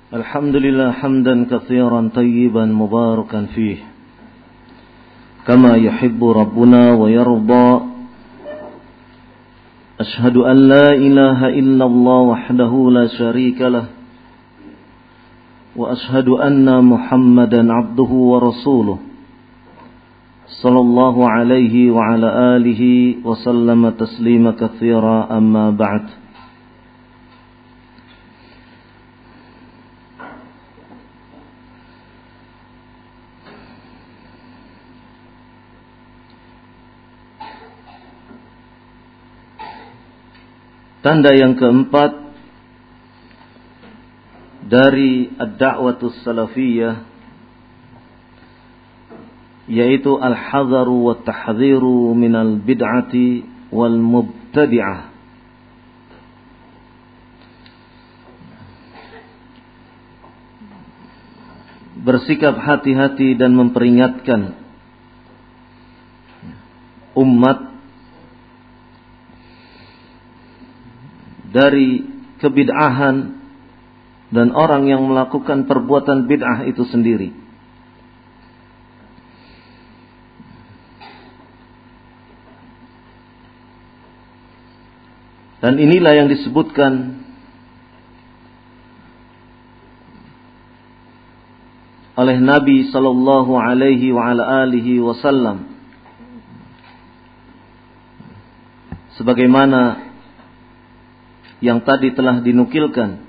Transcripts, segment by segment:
الحمد لله حمدا كثيرا طيبا مباركا فيه كما يحب ربنا ويرضى. أشهد أن لا إله إلا الله وحده لا شريك له وأشهد أن محمدا عبده ورسوله صلى الله عليه وعلى آله وسلم تسليما كثيرا. أما بعد. Tanda yang keempat dari ad-da'watus salafiyah yaitu al-hadharu wa tahdhiru minal bid'ati wal mubtadi'ah. Bersikap hati-hati dan memperingatkan umat dari kebid'ahan dan orang yang melakukan perbuatan bid'ah itu sendiri. Dan inilah yang disebutkan oleh Nabi sallallahu alaihi wa ala alihi wasallam sebagaimana yang tadi telah dinukilkan.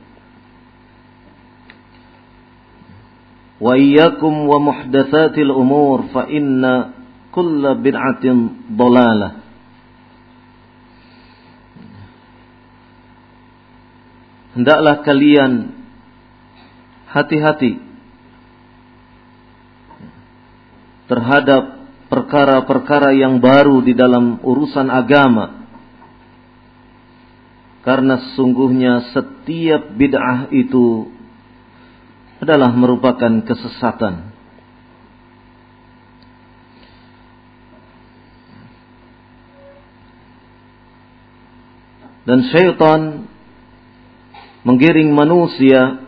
Wa iyyakum wa muhdatsatil umur fa inna kulla bid'atin dhalalah. Hendaklah kalian hati-hati terhadap perkara-perkara yang baru di dalam urusan agama. Karena sesungguhnya setiap bid'ah itu adalah merupakan kesesatan. Dan syaitan menggiring manusia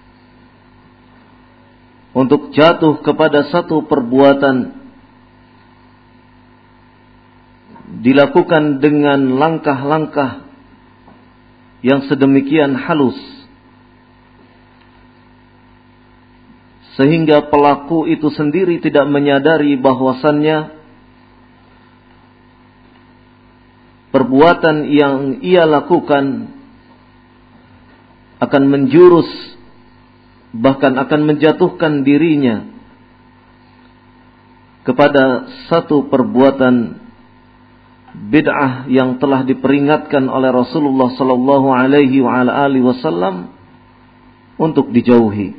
untuk jatuh kepada satu perbuatan dilakukan dengan langkah-langkah yang sedemikian halus sehingga pelaku itu sendiri tidak menyadari bahwasannya perbuatan yang ia lakukan akan menjurus, bahkan akan menjatuhkan dirinya kepada satu perbuatan bid'ah yang telah diperingatkan oleh Rasulullah sallallahu alaihi wa ala alihi wasallam untuk dijauhi.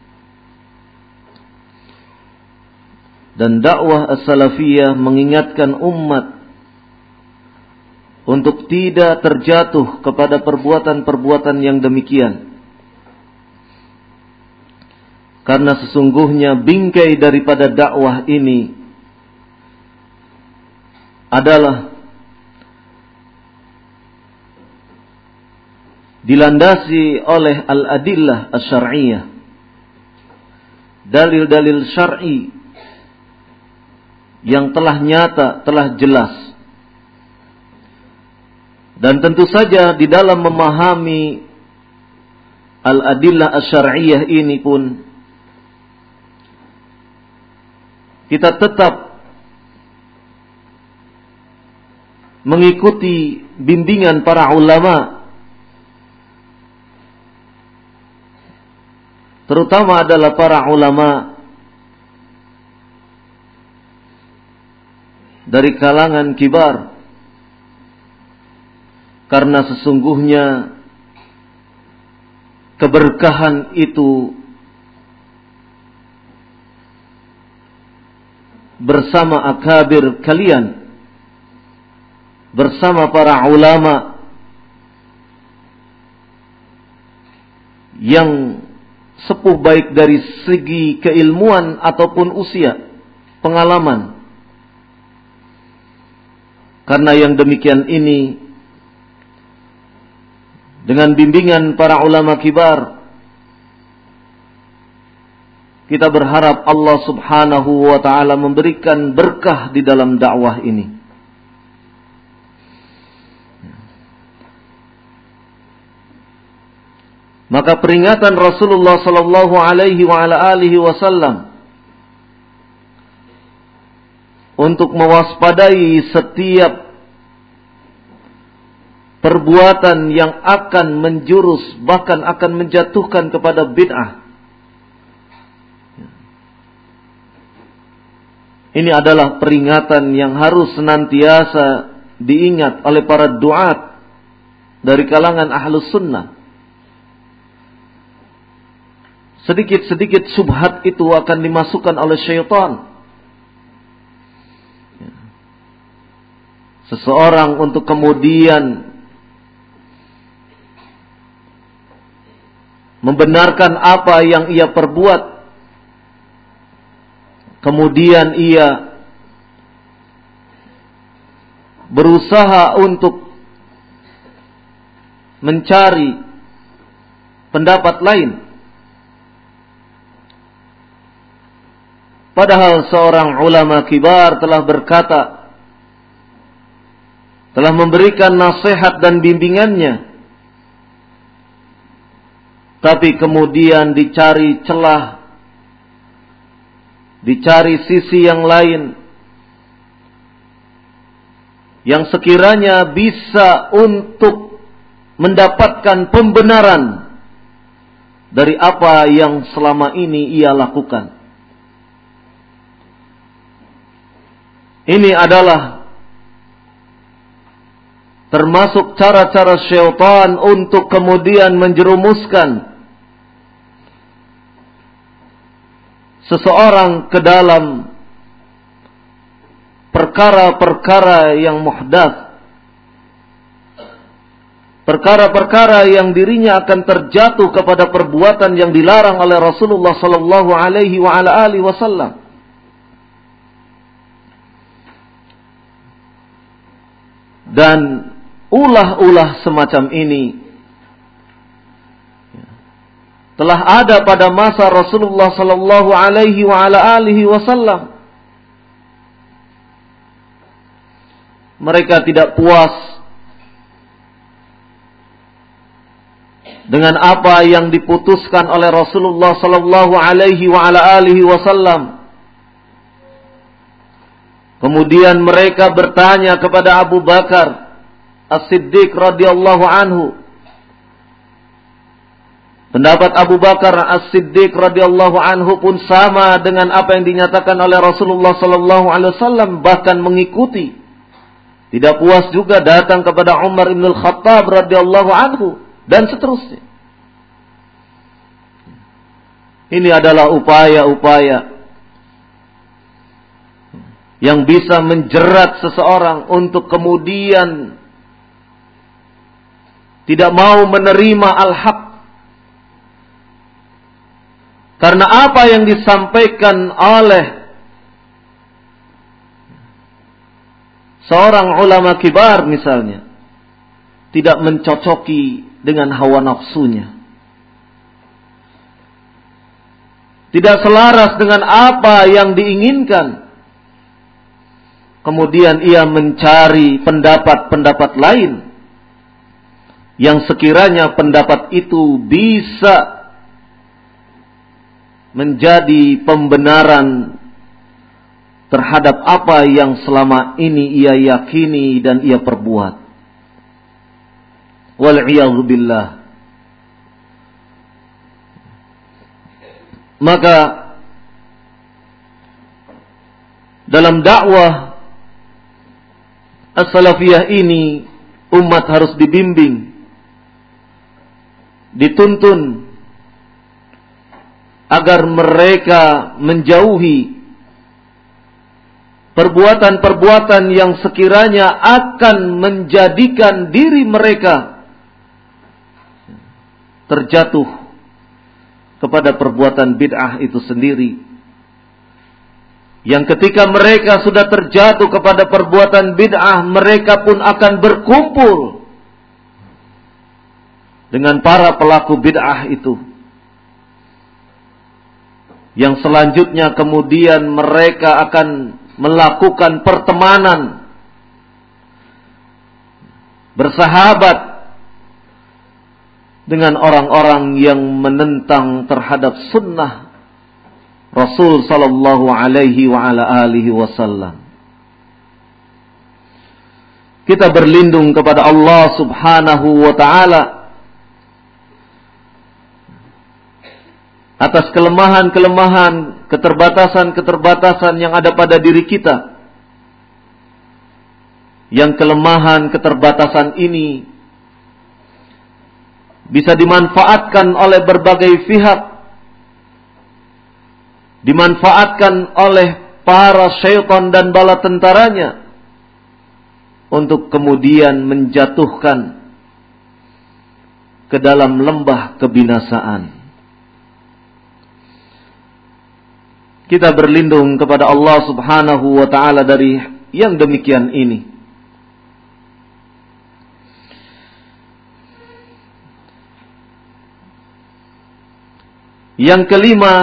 Dan dakwah as-salafiyah mengingatkan umat untuk tidak terjatuh kepada perbuatan-perbuatan yang demikian. Karena sesungguhnya bingkai daripada dakwah ini adalah dilandasi oleh al-adillah asy-syar'iyyah, dalil-dalil syar'i yang telah nyata, telah jelas. Dan tentu saja di dalam memahami al-adillah asy-syar'iyyah ini pun kita tetap mengikuti bimbingan para ulama, terutama adalah para ulama dari kalangan kibar. Karena sesungguhnya keberkahan itu bersama akabir kalian, bersama para ulama yang sepuh baik dari segi keilmuan ataupun usia, pengalaman. Karena yang demikian ini dengan bimbingan para ulama kibar Kita berharap Allah Subhanahu wa ta'ala memberikan berkah di dalam dakwah ini. Maka peringatan Rasulullah sallallahu alaihi wa ala alihi wasallam untuk mewaspadai setiap perbuatan yang akan menjurus, bahkan akan menjatuhkan kepada bid'ah. Ini adalah peringatan yang harus senantiasa diingat oleh para duat dari kalangan ahlus sunnah. Sedikit-sedikit subhat itu akan dimasukkan oleh syaitan. Seseorang untuk kemudian membenarkan apa yang ia perbuat, kemudian ia berusaha untuk mencari pendapat lain. Padahal seorang ulama kibar telah berkata, telah memberikan nasihat dan bimbingannya, tapi kemudian dicari celah, dicari sisi yang lain yang sekiranya bisa untuk mendapatkan pembenaran dari apa yang selama ini ia lakukan. Ini adalah termasuk cara-cara syaitan untuk kemudian menjerumuskan seseorang ke dalam perkara-perkara yang muhdats, perkara-perkara yang dirinya akan terjatuh kepada perbuatan yang dilarang oleh Rasulullah sallallahu alaihi wa ala alihi wasallam. Dan ulah-ulah semacam ini telah ada pada masa Rasulullah sallallahu alaihi wa ala alihi wasallam. Mereka tidak puas dengan apa yang diputuskan oleh Rasulullah sallallahu alaihi wa ala alihi wasallam. Kemudian mereka bertanya kepada Abu Bakar As-Siddiq radhiyallahu anhu. Pendapat Abu Bakar As-Siddiq radhiyallahu anhu pun sama dengan apa yang dinyatakan oleh Rasulullah sallallahu alaihi wasallam, bahkan mengikuti. Tidak puas juga datang kepada Umar ibn al-Khattab radhiyallahu anhu dan seterusnya. Ini adalah upaya-upaya yang bisa menjerat seseorang untuk kemudian tidak mau menerima al-haq. Karena apa yang disampaikan oleh seorang ulama kibar misalnya tidak mencocoki dengan hawa nafsunya, tidak selaras dengan apa yang diinginkan. Kemudian ia mencari pendapat-pendapat lain yang sekiranya pendapat itu bisa menjadi pembenaran terhadap apa yang selama ini ia yakini dan ia perbuat. Wal'iyadzu billah. Maka dalam dakwah as-salafiyah ini umat harus dibimbing, dituntun agar mereka menjauhi perbuatan-perbuatan yang sekiranya akan menjadikan diri mereka terjatuh kepada perbuatan bid'ah itu sendiri. Yang ketika mereka sudah terjatuh kepada perbuatan bid'ah, mereka pun akan berkumpul dengan para pelaku bid'ah itu. yang selanjutnya kemudian mereka akan melakukan pertemanan, bersahabat dengan orang-orang yang menentang terhadap sunnah Rasul sallallahu alaihi wa ala alihi wasallam. Kita berlindung kepada Allah subhanahu wa ta'ala atas kelemahan-kelemahan, keterbatasan-keterbatasan yang ada pada diri kita. Yang kelemahan, keterbatasan ini bisa dimanfaatkan oleh berbagai pihak. Dimanfaatkan oleh para syaitan dan bala tentaranya untuk kemudian menjatuhkan ke dalam lembah kebinasaan. Kita berlindung kepada Allah subhanahu wa ta'ala dari yang demikian ini. Yang kelima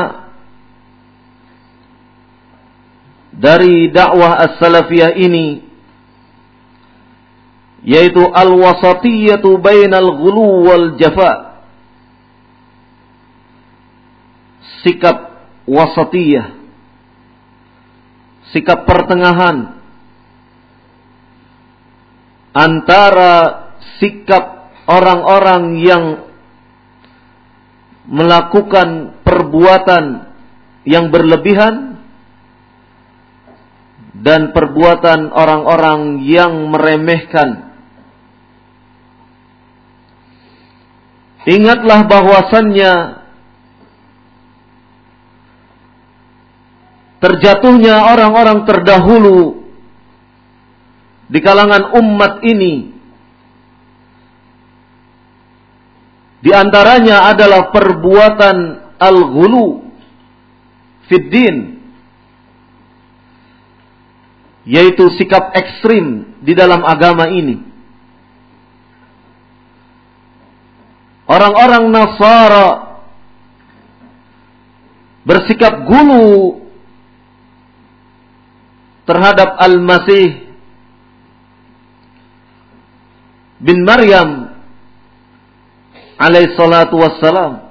dari dakwah as-salafiyah ini, yaitu al-wasatiyatu bainal ghulu wal jafa. Sikap wasatiyah, sikap pertengahan antara sikap orang-orang yang melakukan perbuatan yang berlebihan dan perbuatan orang-orang yang meremehkan. Ingatlah bahwasannya terjatuhnya orang-orang terdahulu di kalangan umat ini, di antaranya adalah perbuatan al-ghulu fid din, yaitu sikap ekstrim di dalam agama ini. Orang-orang Nasara bersikap gulu terhadap Al-Masih bin Maryam alaihi salatu wassalam.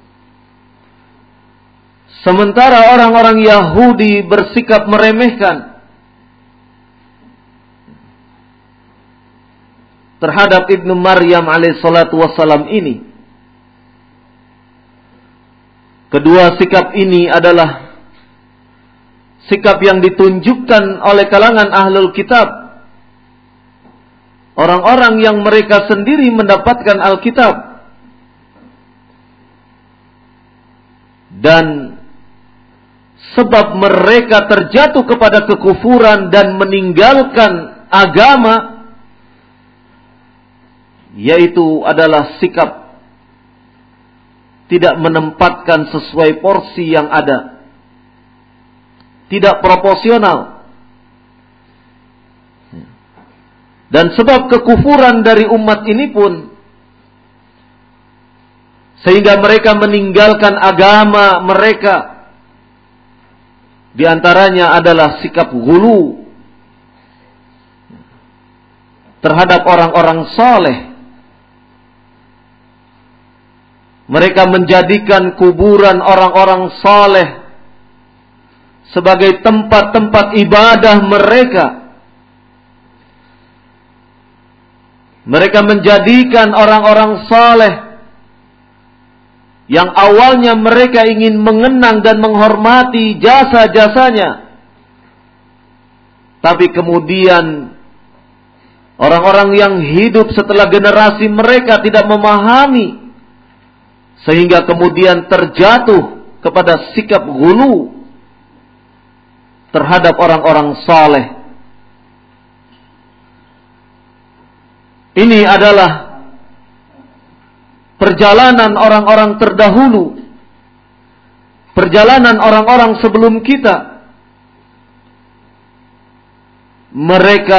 Sementara orang-orang Yahudi bersikap meremehkan terhadap Ibnu Maryam alaihi salatu wassalam ini. Kedua sikap ini adalah sikap yang ditunjukkan oleh kalangan ahlul kitab, orang-orang yang mereka sendiri mendapatkan Alkitab, dan sebab mereka terjatuh kepada kekufuran dan meninggalkan agama, yaitu adalah sikap tidak menempatkan sesuai porsi yang ada, tidak proporsional. Dan sebab kekufuran dari umat ini pun, sehingga mereka meninggalkan agama mereka. Di antaranya adalah sikap ghulu terhadap orang-orang saleh. Mereka menjadikan kuburan orang-orang saleh sebagai tempat-tempat ibadah mereka. Mereka menjadikan orang-orang saleh yang awalnya mereka ingin mengenang dan menghormati jasa-jasanya, tapi kemudian orang-orang yang hidup setelah generasi mereka tidak memahami, sehingga kemudian terjatuh kepada sikap ghulu terhadap orang-orang saleh. Ini adalah perjalanan orang-orang terdahulu, perjalanan orang-orang sebelum kita. Mereka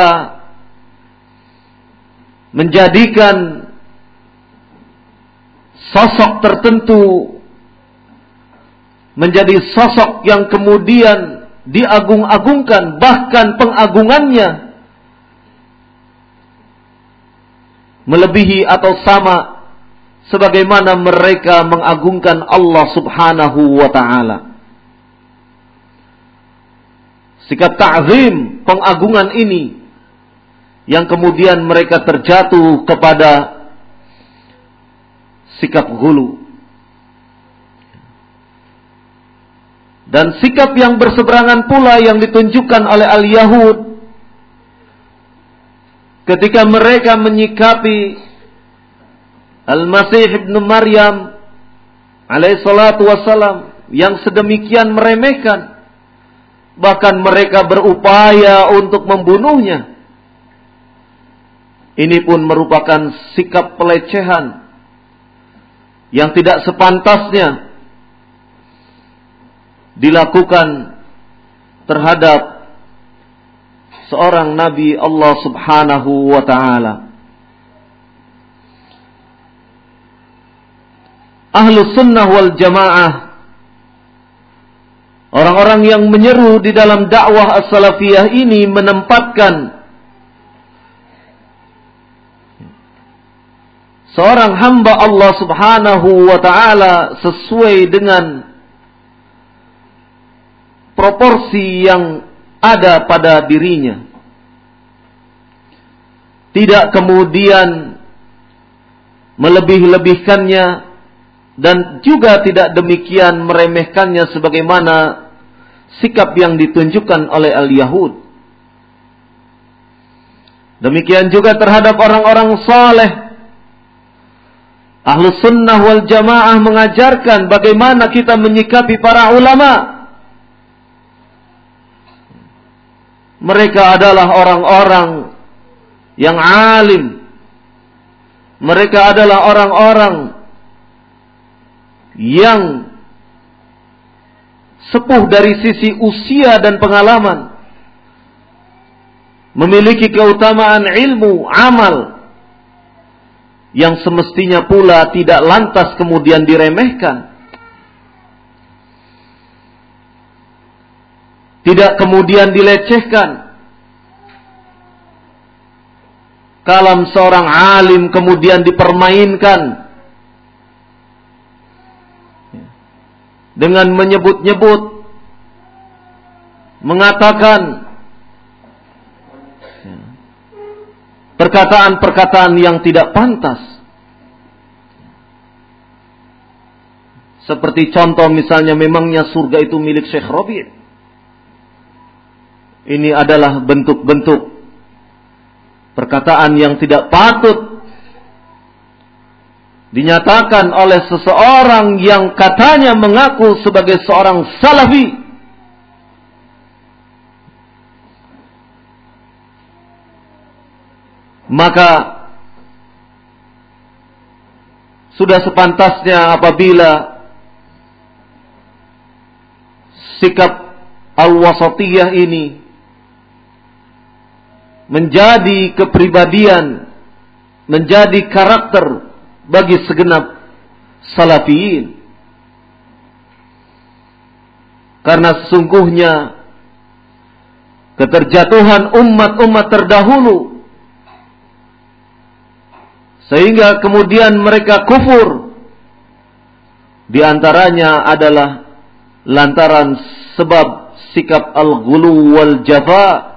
menjadikan sosok tertentu menjadi sosok yang kemudian diagung-agungkan, bahkan pengagungannya melebihi atau sama sebagaimana mereka mengagungkan Allah Subhanahu wa ta'ala. Sikap ta'zim, pengagungan ini yang kemudian mereka terjatuh kepada sikap ghulu. Dan sikap yang berseberangan pula yang ditunjukkan oleh al-Yahud ketika mereka menyikapi Al-Masih ibn Maryam alaihi salatu wassalam yang sedemikian meremehkan, bahkan mereka berupaya untuk membunuhnya. Ini pun merupakan sikap pelecehan yang tidak sepantasnya dilakukan terhadap seorang Nabi Allah Subhanahu wa ta'ala. Ahlus sunnah wal jamaah, orang-orang yang menyeru di dalam dakwah as-salafiyah ini menempatkan seorang hamba Allah Subhanahu wa ta'ala sesuai dengan proporsi yang ada pada dirinya. Tidak kemudian melebih-lebihkannya dan juga tidak demikian meremehkannya sebagaimana sikap yang ditunjukkan oleh al-Yahud. Demikian juga terhadap orang-orang saleh. Ahlus sunnah wal jamaah mengajarkan bagaimana kita menyikapi para ulama. Mereka adalah orang-orang yang alim. Mereka adalah orang-orang yang sepuh dari sisi usia dan pengalaman. Memiliki keutamaan ilmu, amal, yang semestinya pula tidak lantas kemudian diremehkan. Tidak kemudian dilecehkan. Kalam seorang alim kemudian dipermainkan dengan menyebut-nyebut, mengatakan perkataan-perkataan yang tidak pantas. Seperti contoh misalnya, memangnya surga itu milik Syekh Rabi'. Ini adalah bentuk-bentuk perkataan yang tidak patut dinyatakan oleh seseorang yang katanya mengaku sebagai seorang salafi. Maka sudah sepantasnya apabila sikap al-wasatiyah ini menjadi kepribadian, menjadi karakter bagi segenap salafiyin. Karena sesungguhnya keterjatuhan umat-umat terdahulu, sehingga kemudian mereka kufur, di antaranya adalah lantaran sebab sikap al-ghulu wal jafa,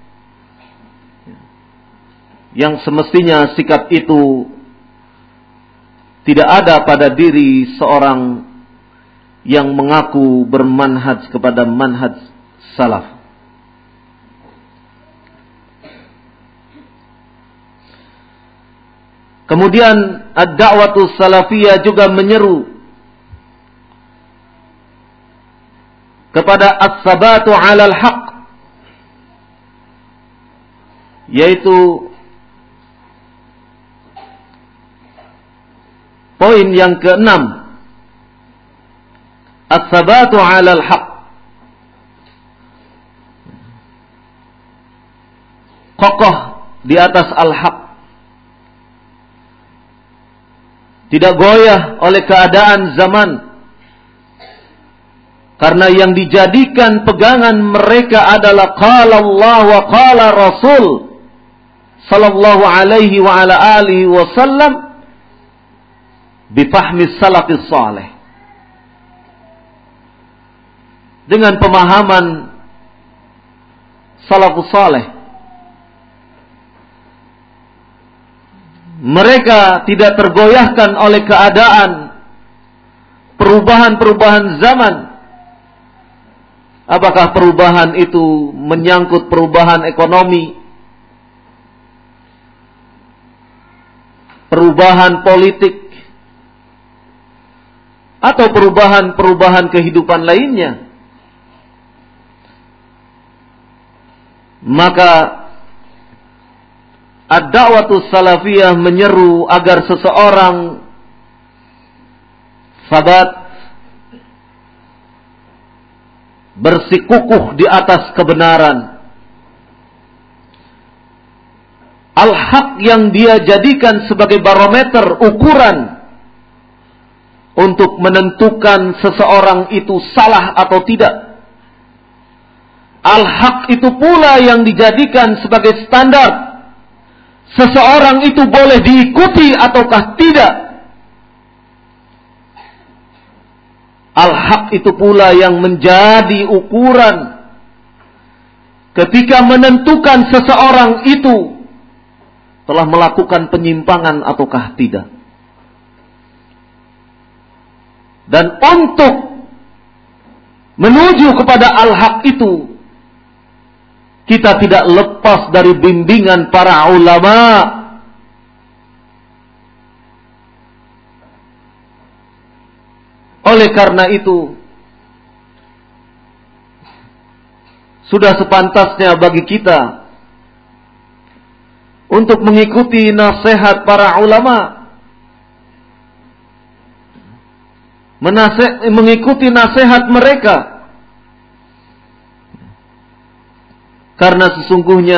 yang semestinya sikap itu tidak ada pada diri seorang yang mengaku bermanhaj kepada manhaj salaf. Kemudian ad-da'watu salafiyah juga menyeru kepada as-sabatu 'alal haqq, yaitu poin yang ke-6, as-sabatu 'alal haqq, kokoh di atas al-haq, tidak goyah oleh keadaan zaman, Karena yang dijadikan pegangan mereka adalah qala Allah wa qala Rasul sallallahu alaihi wa ala alihi wasallam bifahmi salafis salih. Dengan pemahaman salafus salih. Mereka tidak tergoyahkan oleh keadaan perubahan-perubahan zaman. Apakah perubahan itu menyangkut perubahan ekonomi, perubahan politik, atau perubahan-perubahan kehidupan lainnya? Maka ad-da'watus salafiyah menyeru agar seseorang sabat, bersikukuh di atas kebenaran. Al-haq yang dia jadikan sebagai barometer ukuran untuk menentukan seseorang itu salah atau tidak. Al-haq itu pula yang dijadikan sebagai standar seseorang itu boleh diikuti ataukah tidak. Al-haq itu pula yang menjadi ukuran ketika menentukan seseorang itu telah melakukan penyimpangan ataukah tidak. Dan untuk menuju kepada al-haq itu, kita tidak lepas dari bimbingan para ulama. Oleh karena itu, sudah sepantasnya bagi kita untuk mengikuti nasihat para ulama, mengikuti nasihat mereka, karena sesungguhnya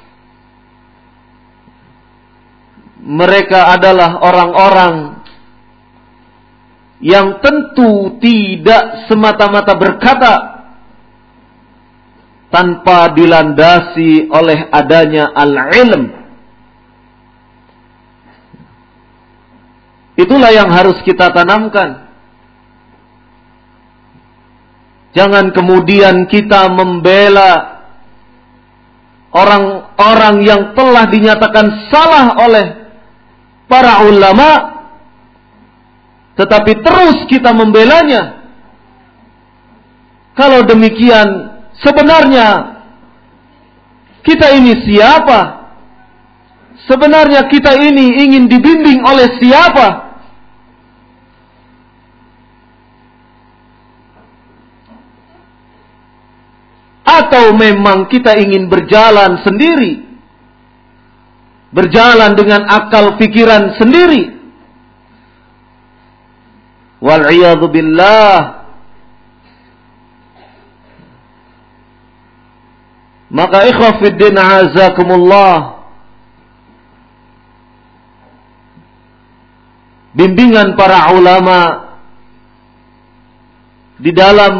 mereka adalah orang-orang yang tentu tidak semata-mata berkata tanpa dilandasi oleh adanya al-ilm. Itulah yang harus kita tanamkan. Jangan kemudian kita membela orang-orang yang telah dinyatakan salah oleh para ulama, tetapi terus kita membelanya. Kalau demikian, sebenarnya kita ini siapa? Sebenarnya kita ini ingin dibimbing oleh siapa? Atau memang kita ingin berjalan sendiri, berjalan dengan akal pikiran sendiri? Wal'iyadhu billah. Maka ikhwah fiddin azakumullah, bimbingan para ulama di dalam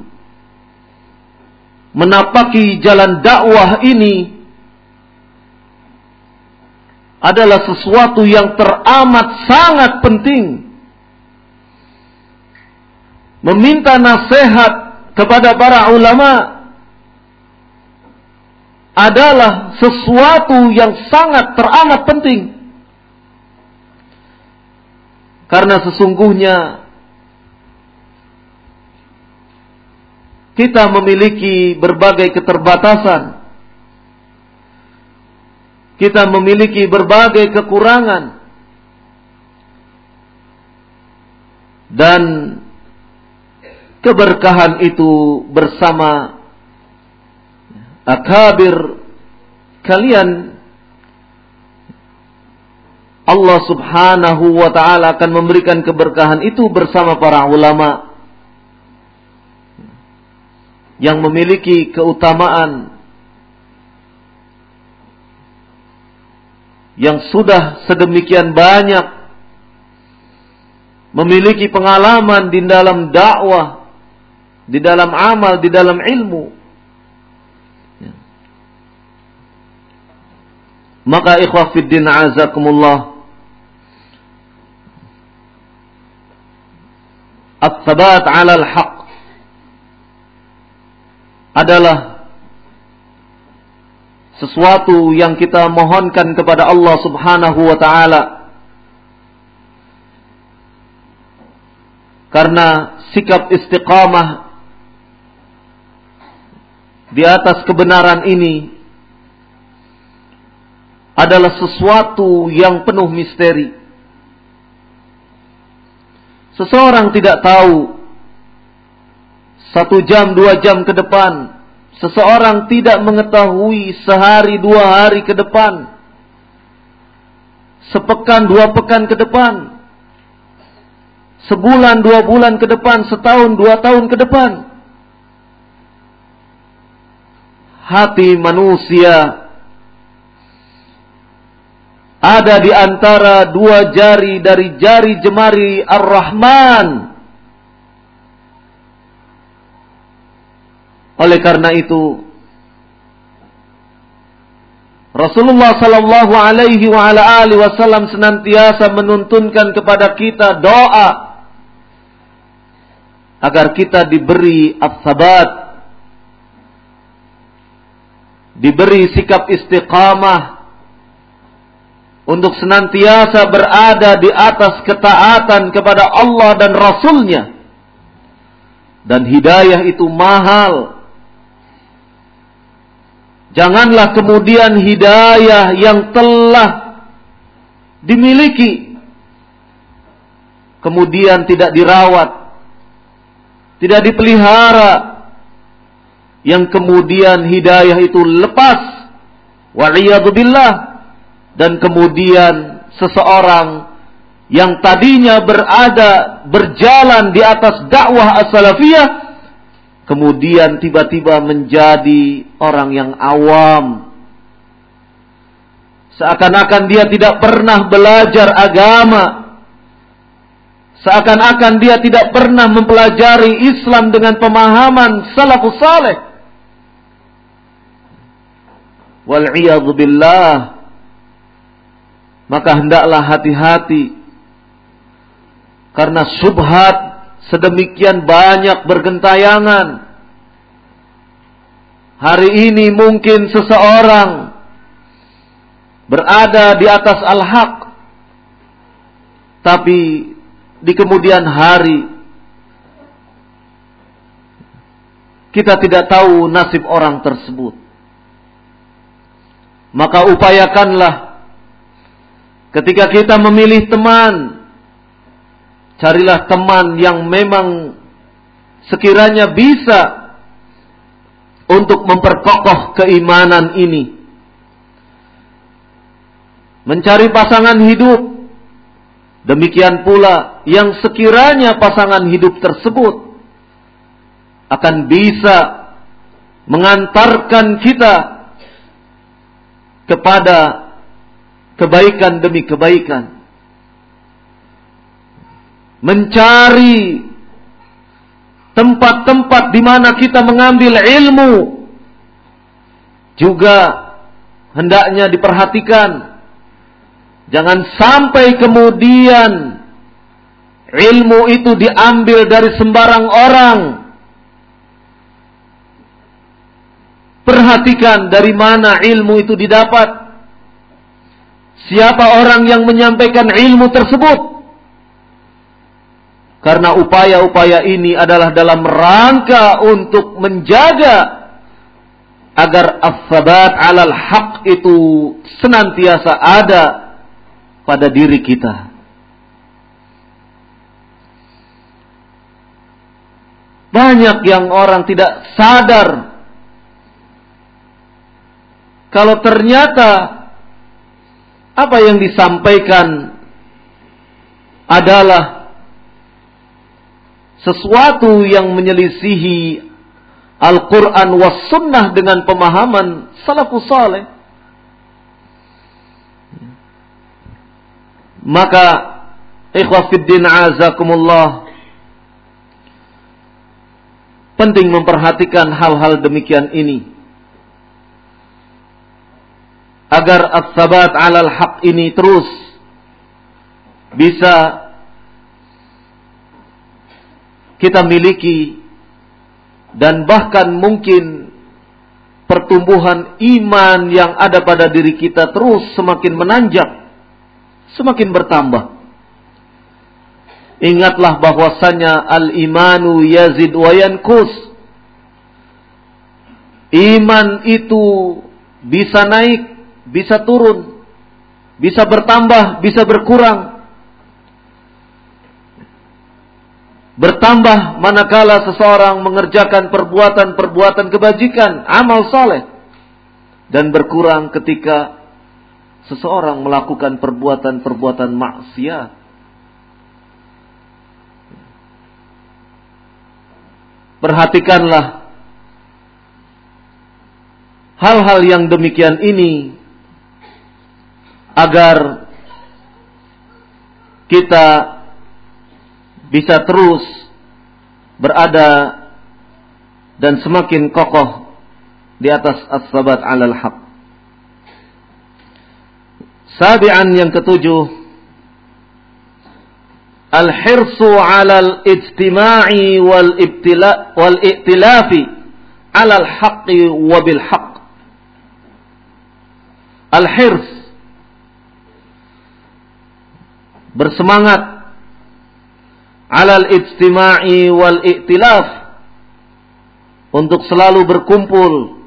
menapaki jalan dakwah ini adalah sesuatu yang teramat sangat penting. Meminta nasihat kepada para ulama adalah sesuatu yang sangat teramat penting. Karena sesungguhnya kita memiliki berbagai keterbatasan. Kita memiliki berbagai kekurangan. Dan keberkahan itu bersama akabir kalian, Allah subhanahu wa ta'ala akan memberikan keberkahan itu bersama para ulama yang memiliki keutamaan yang sudah sedemikian banyak, memiliki pengalaman di dalam dakwah di dalam amal, di dalam ilmu. Maka ikhwah fiddin azakumullah, at-thabat 'ala al-haq adalah sesuatu yang kita mohonkan kepada Allah Subhanahu wa ta'ala. Karena sikap istiqamah di atas kebenaran ini adalah sesuatu yang penuh misteri. Seseorang tidak tahu 1 jam, 2 jam ke depan. Seseorang tidak mengetahui sehari, 2 hari ke depan. Sepekan, 2 pekan ke depan. Sebulan, 2 bulan ke depan. Setahun, 2 tahun ke depan. Hati manusia ada di antara 2 jari dari jari jemari Ar-Rahman. Oleh karena itu, Rasulullah sallallahu alaihi wa ala alihi wasallam senantiasa menuntunkan kepada kita doa agar kita diberi as-sabat, diberi sikap istiqamah untuk senantiasa berada di atas ketaatan kepada Allah dan Rasul-Nya. Dan hidayah itu mahal. Janganlah kemudian hidayah yang telah dimiliki kemudian tidak dirawat, tidak dipelihara, yang kemudian hidayah itu lepas, wa'iyadzubillah. Dan kemudian seseorang yang tadinya berjalan di atas dakwah as-salafiyah, kemudian tiba-tiba menjadi orang yang awam. Seakan-akan dia tidak pernah belajar agama. Seakan-akan dia tidak pernah mempelajari Islam dengan pemahaman salafus saleh. Wal'iyadzubillah. Maka hendaklah hati-hati. Karena syubhat sedemikian banyak bergentayangan. Hari ini mungkin seseorang berada di atas al-haq, tapi di kemudian hari kita tidak tahu nasib orang tersebut. Maka upayakanlah ketika kita memilih teman, carilah teman yang memang sekiranya bisa untuk memperkokoh keimanan ini. Mencari pasangan hidup, demikian pula yang sekiranya pasangan hidup tersebut akan bisa mengantarkan kita kepada kebaikan demi kebaikan. Mencari tempat-tempat di mana kita mengambil ilmu juga hendaknya diperhatikan. Jangan sampai kemudian ilmu itu diambil dari sembarang orang. Perhatikan dari mana ilmu itu didapat. Siapa orang yang menyampaikan ilmu tersebut? Karena upaya-upaya ini adalah dalam rangka untuk menjaga agar as-sabat 'alal haq itu senantiasa ada pada diri kita. Banyak yang orang tidak sadar kalau ternyata apa yang disampaikan adalah sesuatu yang menyelisihi Al-Quran was sunnah dengan pemahaman salafus saleh. Maka ikhwah fiddin azakumullah, penting memperhatikan hal-hal demikian ini agar as-sabat 'alal haq ini terus bisa kita miliki, dan bahkan mungkin pertumbuhan iman yang ada pada diri kita terus semakin menanjak, semakin bertambah. Ingatlah bahwasanya al-imanu yazid wa yanqus. Iman itu bisa naik, bisa turun, bisa bertambah, bisa berkurang. Bertambah manakala seseorang mengerjakan perbuatan-perbuatan kebajikan, amal saleh, dan berkurang ketika seseorang melakukan perbuatan-perbuatan maksiat. Perhatikanlah hal-hal yang demikian ini agar kita bisa terus berada dan semakin kokoh di atas as-sabat 'alal haq. Sabi'an, yang ketujuh, al-hirsu 'alal ijtima'i wal i'tilafi 'alal haqqi wa bil haqq. Al-hirs, bersemangat, 'alal ijtima'i wal i'tilaf, untuk selalu berkumpul,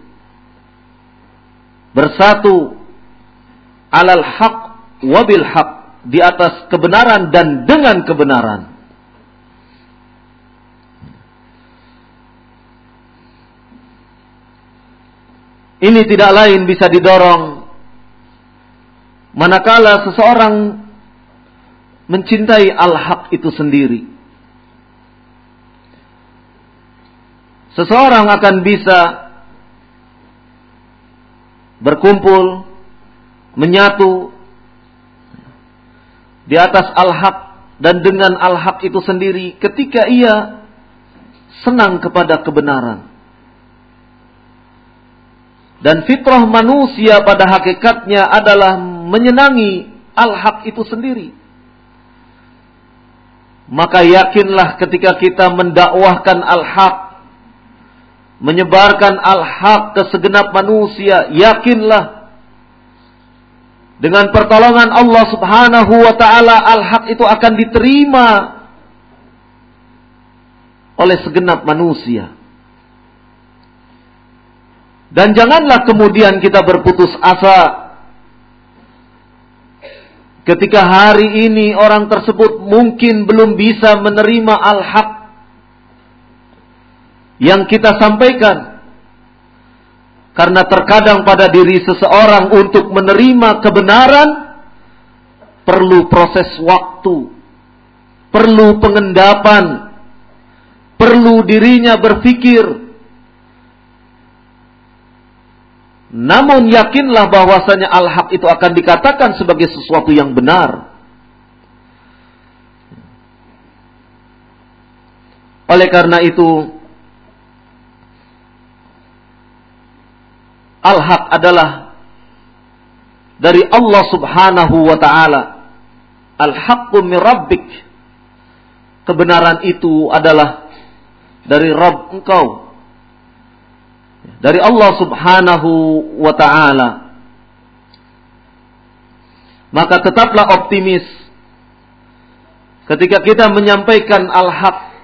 bersatu, 'alal haq wa bil haq, di atas kebenaran dan dengan kebenaran. Ini tidak lain bisa didorong manakala seseorang mencintai al-haq itu sendiri. Seseorang akan bisa berkumpul, menyatu di atas al-haq dan dengan al-haq itu sendiri ketika ia senang kepada kebenaran. Dan fitrah manusia pada hakikatnya adalah menyenangi al-haq itu sendiri. Maka yakinlah ketika kita mendakwahkan al-haq, menyebarkan al-haq ke segenap manusia, yakinlah dengan pertolongan Allah Subhanahu wa taala al-haq itu akan diterima oleh segenap manusia. Dan janganlah kemudian kita berputus asa ketika hari ini orang tersebut mungkin belum bisa menerima al-haq yang kita sampaikan. Karena terkadang pada diri seseorang untuk menerima kebenaran perlu proses waktu, perlu pengendapan, perlu dirinya berpikir. Namun yakinlah bahwasanya al-haq itu akan dikatakan sebagai sesuatu yang benar. Oleh karena itu, al-haq adalah dari Allah Subhanahu wa ta'ala. Al-haqqu min rabbik. Kebenaran itu adalah dari Rabb engkau, dari Allah Subhanahu wa ta'ala. Maka tetaplah optimis ketika kita menyampaikan al-haq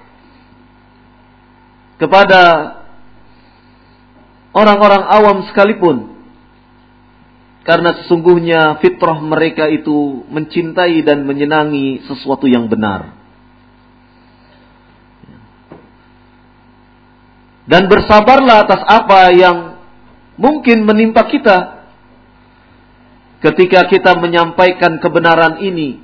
kepada orang-orang awam sekalipun, karena sesungguhnya fitrah mereka itu mencintai dan menyenangi sesuatu yang benar. Dan bersabarlah atas apa yang mungkin menimpa kita ketika kita menyampaikan kebenaran ini.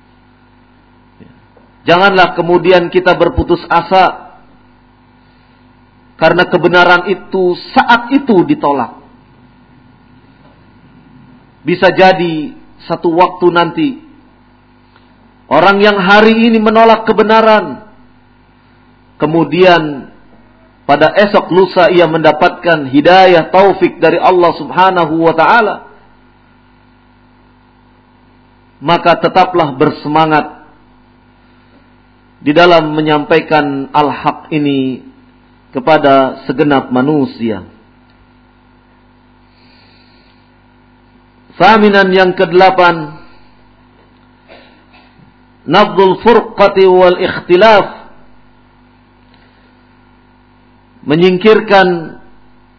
Janganlah kemudian kita berputus asa karena kebenaran itu saat itu ditolak. Bisa jadi satu waktu nanti orang yang hari ini menolak kebenaran kemudian pada esok lusa ia mendapatkan hidayah taufik dari Allah Subhanahu wa taala, maka tetaplah bersemangat di dalam menyampaikan al-haq ini kepada segenap manusia. Thaminan, yang kedelapan, nabdul furqati wal ikhtilaf, menyingkirkan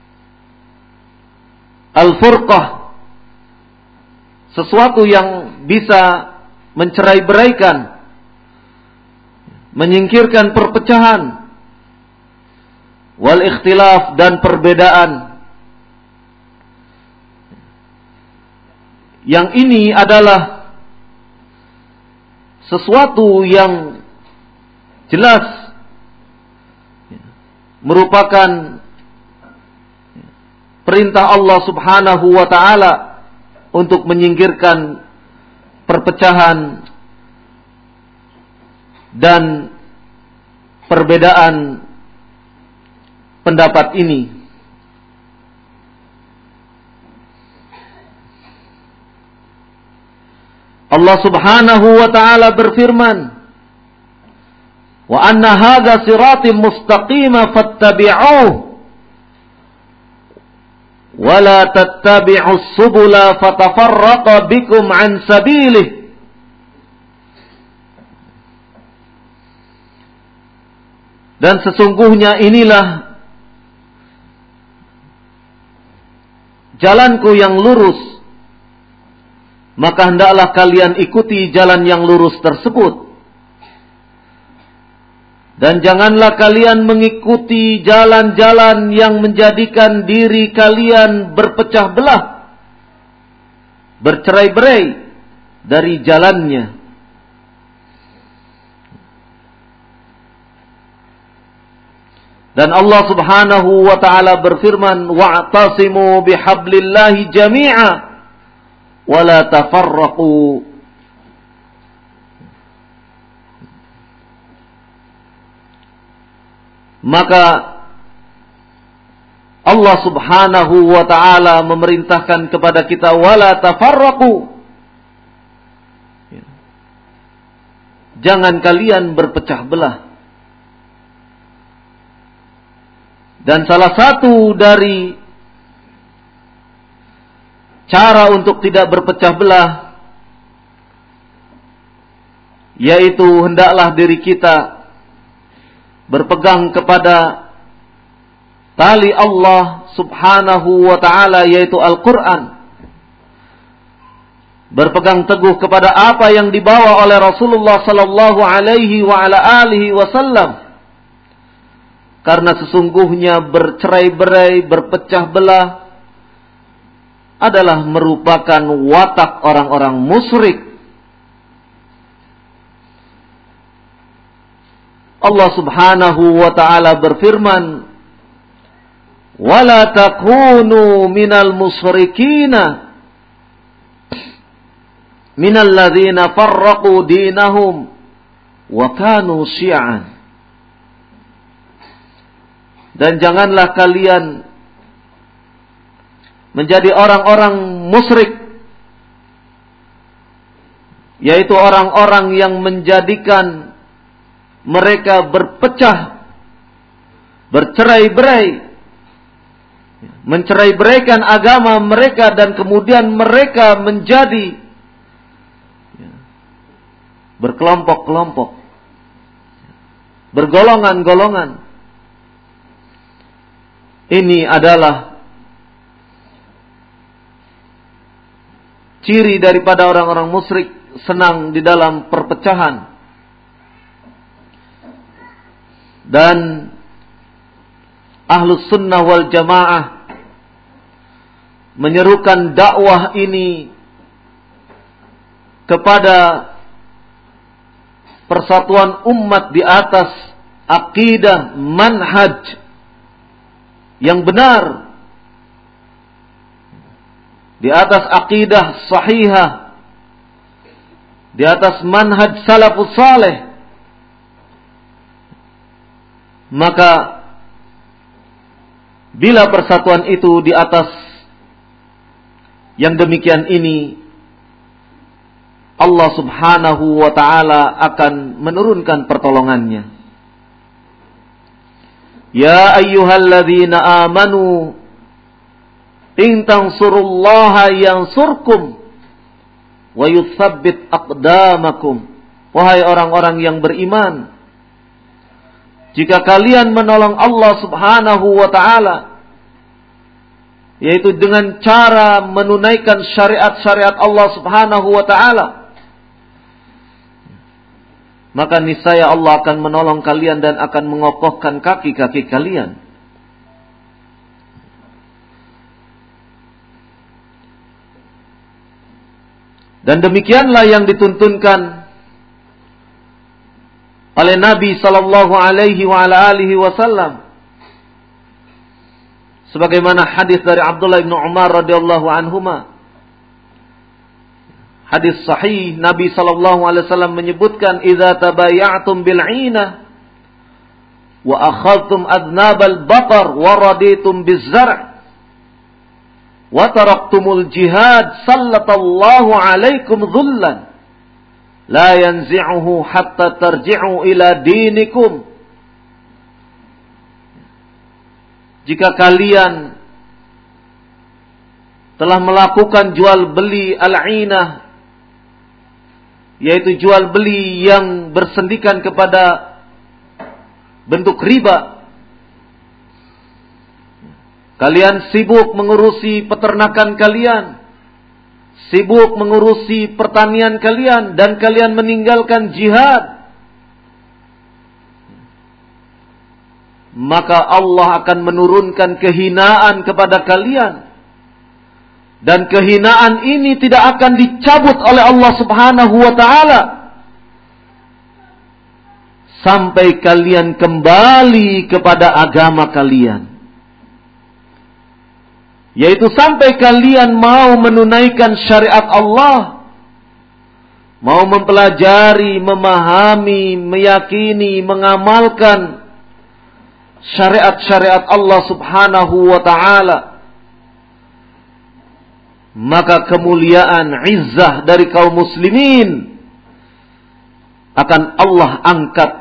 al-furqah, sesuatu yang bisa mencerai-beraikan, menyingkirkan perpecahan, wal ikhtilaf, dan perbedaan. Yang ini adalah sesuatu yang jelas merupakan perintah Allah Subhanahu wa taala untuk menyingkirkan perpecahan dan perbedaan pendapat ini. Allah Subhanahu wa taala berfirman, "Wa anna hadza siratim mustaqima fattabi'uhu wa la tattabi'us subula fatafarraqa bikum an sabilihi." Dan sesungguhnya inilah jalanku yang lurus, maka hendaklah kalian ikuti jalan yang lurus tersebut. Dan janganlah kalian mengikuti jalan-jalan yang menjadikan diri kalian berpecah belah, bercerai-berai dari jalannya. Dan Allah Subhanahu wa taala berfirman, "Wa'tasimu bihablillahi jami'a wala tafarraqu." Maka Allah Subhanahu wa taala memerintahkan kepada kita wala tafarraqu. Jangan kalian berpecah belah. Dan salah satu dari cara untuk tidak berpecah belah, yaitu hendaklah diri kita berpegang kepada tali Allah Subhanahu wa ta'ala, yaitu Al-Quran. Berpegang teguh kepada apa yang dibawa oleh Rasulullah sallallahu alaihi wa ala alihi wasallam. Karena sesungguhnya bercerai-berai, berpecah belah adalah merupakan watak orang-orang musyrik. Allah Subhanahu wa ta'ala berfirman, "Wala takunu minal musyrikina minal ladzina farraqu dinahum wa kanu syi'an." Dan janganlah kalian menjadi orang-orang musyrik, yaitu orang-orang yang menjadikan mereka berpecah, bercerai-berai, mencerai-beraikan agama mereka, dan kemudian mereka menjadi berkelompok-kelompok, bergolongan-golongan. Ini adalah ciri daripada orang-orang musyrik, senang di dalam perpecahan. Dan Ahlus Sunnah wal Jamaah menyerukan dakwah ini kepada persatuan umat di atas akidah manhaj yang benar, di atas akidah sahihah, di atas manhaj salafus saleh. Maka Bila persatuan itu di atas yang demikian ini, Allah subhanahu wa ta'ala akan menurunkan pertolongannya. Ya ayyuhalladzina amanu in tansurullaha yansurkum wa yutsabbit aqdamakum. Wahai orang-orang yang beriman, jika kalian menolong Allah subhanahu wa ta'ala, yaitu dengan cara menunaikan syariat-syariat Allah subhanahu wa ta'ala, maka niscaya Allah akan menolong kalian dan akan mengokohkan kaki-kaki kalian. Dan demikianlah yang dituntunkan oleh Nabi sallallahu alaihi wa ala alihi wasallam. Sebagaimana hadis dari Abdullah bin Umar radhiyallahu anhuma. Hadis sahih, Nabi sallallahu alaihi wasallam menyebutkan, "Idza tabaya'tum bil 'inah wa akhadtum adnabal baqar wa raditum biz zar' wa taraktumul jihad, sallatallahu 'alaikum dhullan la yanzi'uhu hatta tarji'u ila dinikum." Jika kalian telah melakukan jual beli al-'inah, yaitu jual beli yang bersendikan kepada bentuk riba, kalian sibuk mengurusi peternakan kalian, sibuk mengurusi pertanian kalian, dan kalian meninggalkan jihad, maka Allah akan menurunkan kehinaan kepada kalian. Dan kehinaan ini tidak akan dicabut oleh Allah subhanahu wa ta'ala sampai kalian kembali kepada agama kalian. Yaitu sampai kalian mau menunaikan syariat Allah, mau mempelajari, memahami, meyakini, mengamalkan syariat-syariat Allah subhanahu wa ta'ala. Maka kemuliaan, izzah dari kaum muslimin akan Allah angkat,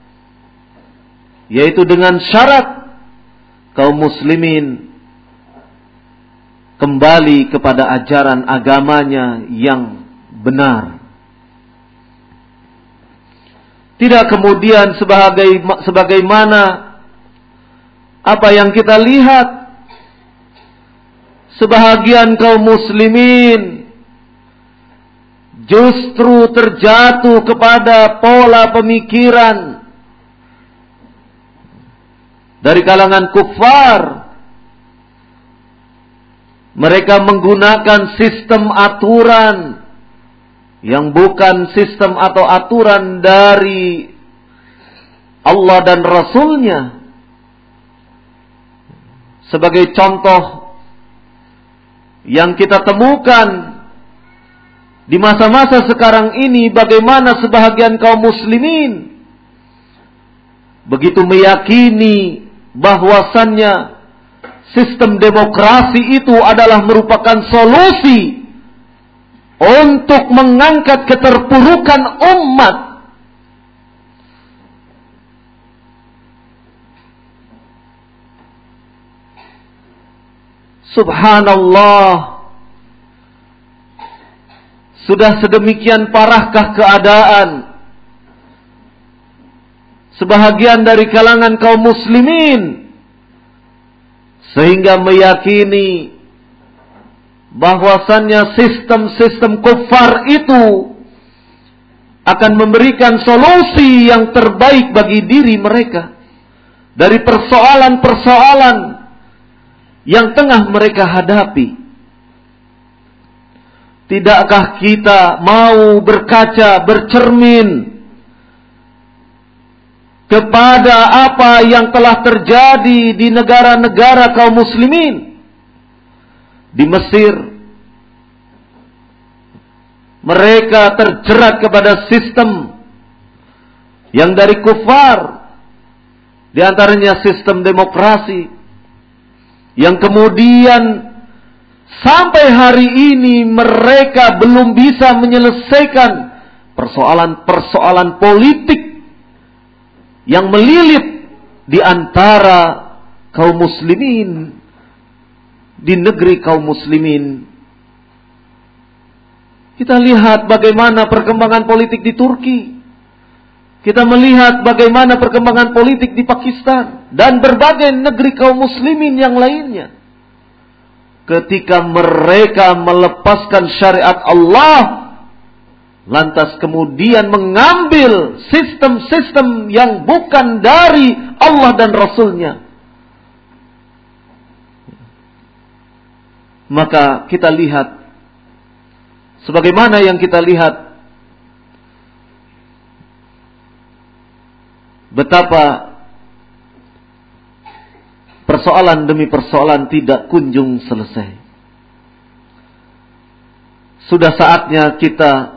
yaitu dengan syarat kaum muslimin kembali kepada ajaran agamanya yang benar. Tidak kemudian sebagaimana apa yang kita lihat, sebahagian kaum muslimin justru terjatuh kepada pola pemikiran dari kalangan kuffar. Mereka menggunakan sistem aturan yang bukan sistem atau aturan dari Allah dan Rasulnya. Sebagai contoh yang kita temukan di masa-masa sekarang ini, bagaimana sebahagian kaum muslimin begitu meyakini bahwasannya sistem demokrasi itu adalah merupakan solusi untuk mengangkat keterpurukan umat. Subhanallah. Sudah sedemikian parahkah keadaan sebahagian dari kalangan kaum muslimin sehingga meyakini bahwasannya sistem-sistem kufar itu akan memberikan solusi yang terbaik bagi diri mereka dari persoalan-persoalan yang tengah mereka hadapi. Tidakkah kita mau berkaca, bercermin kepada apa yang telah terjadi di negara-negara kaum muslimin? Di Mesir, mereka terjerat kepada sistem yang dari kufar, di antaranya sistem demokrasi. yang kemudian sampai hari ini mereka belum bisa menyelesaikan persoalan-persoalan politik yang melilit di antara kaum muslimin, di negeri kaum muslimin. Kita lihat bagaimana perkembangan politik di Turki. Kita melihat bagaimana perkembangan politik di Pakistan dan berbagai negeri kaum muslimin yang lainnya. Ketika mereka melepaskan syariat Allah, lantas kemudian mengambil sistem-sistem yang bukan dari Allah dan Rasul-Nya. Maka kita lihat, sebagaimana yang kita lihat, betapa persoalan demi persoalan tidak kunjung selesai. Sudah saatnya kita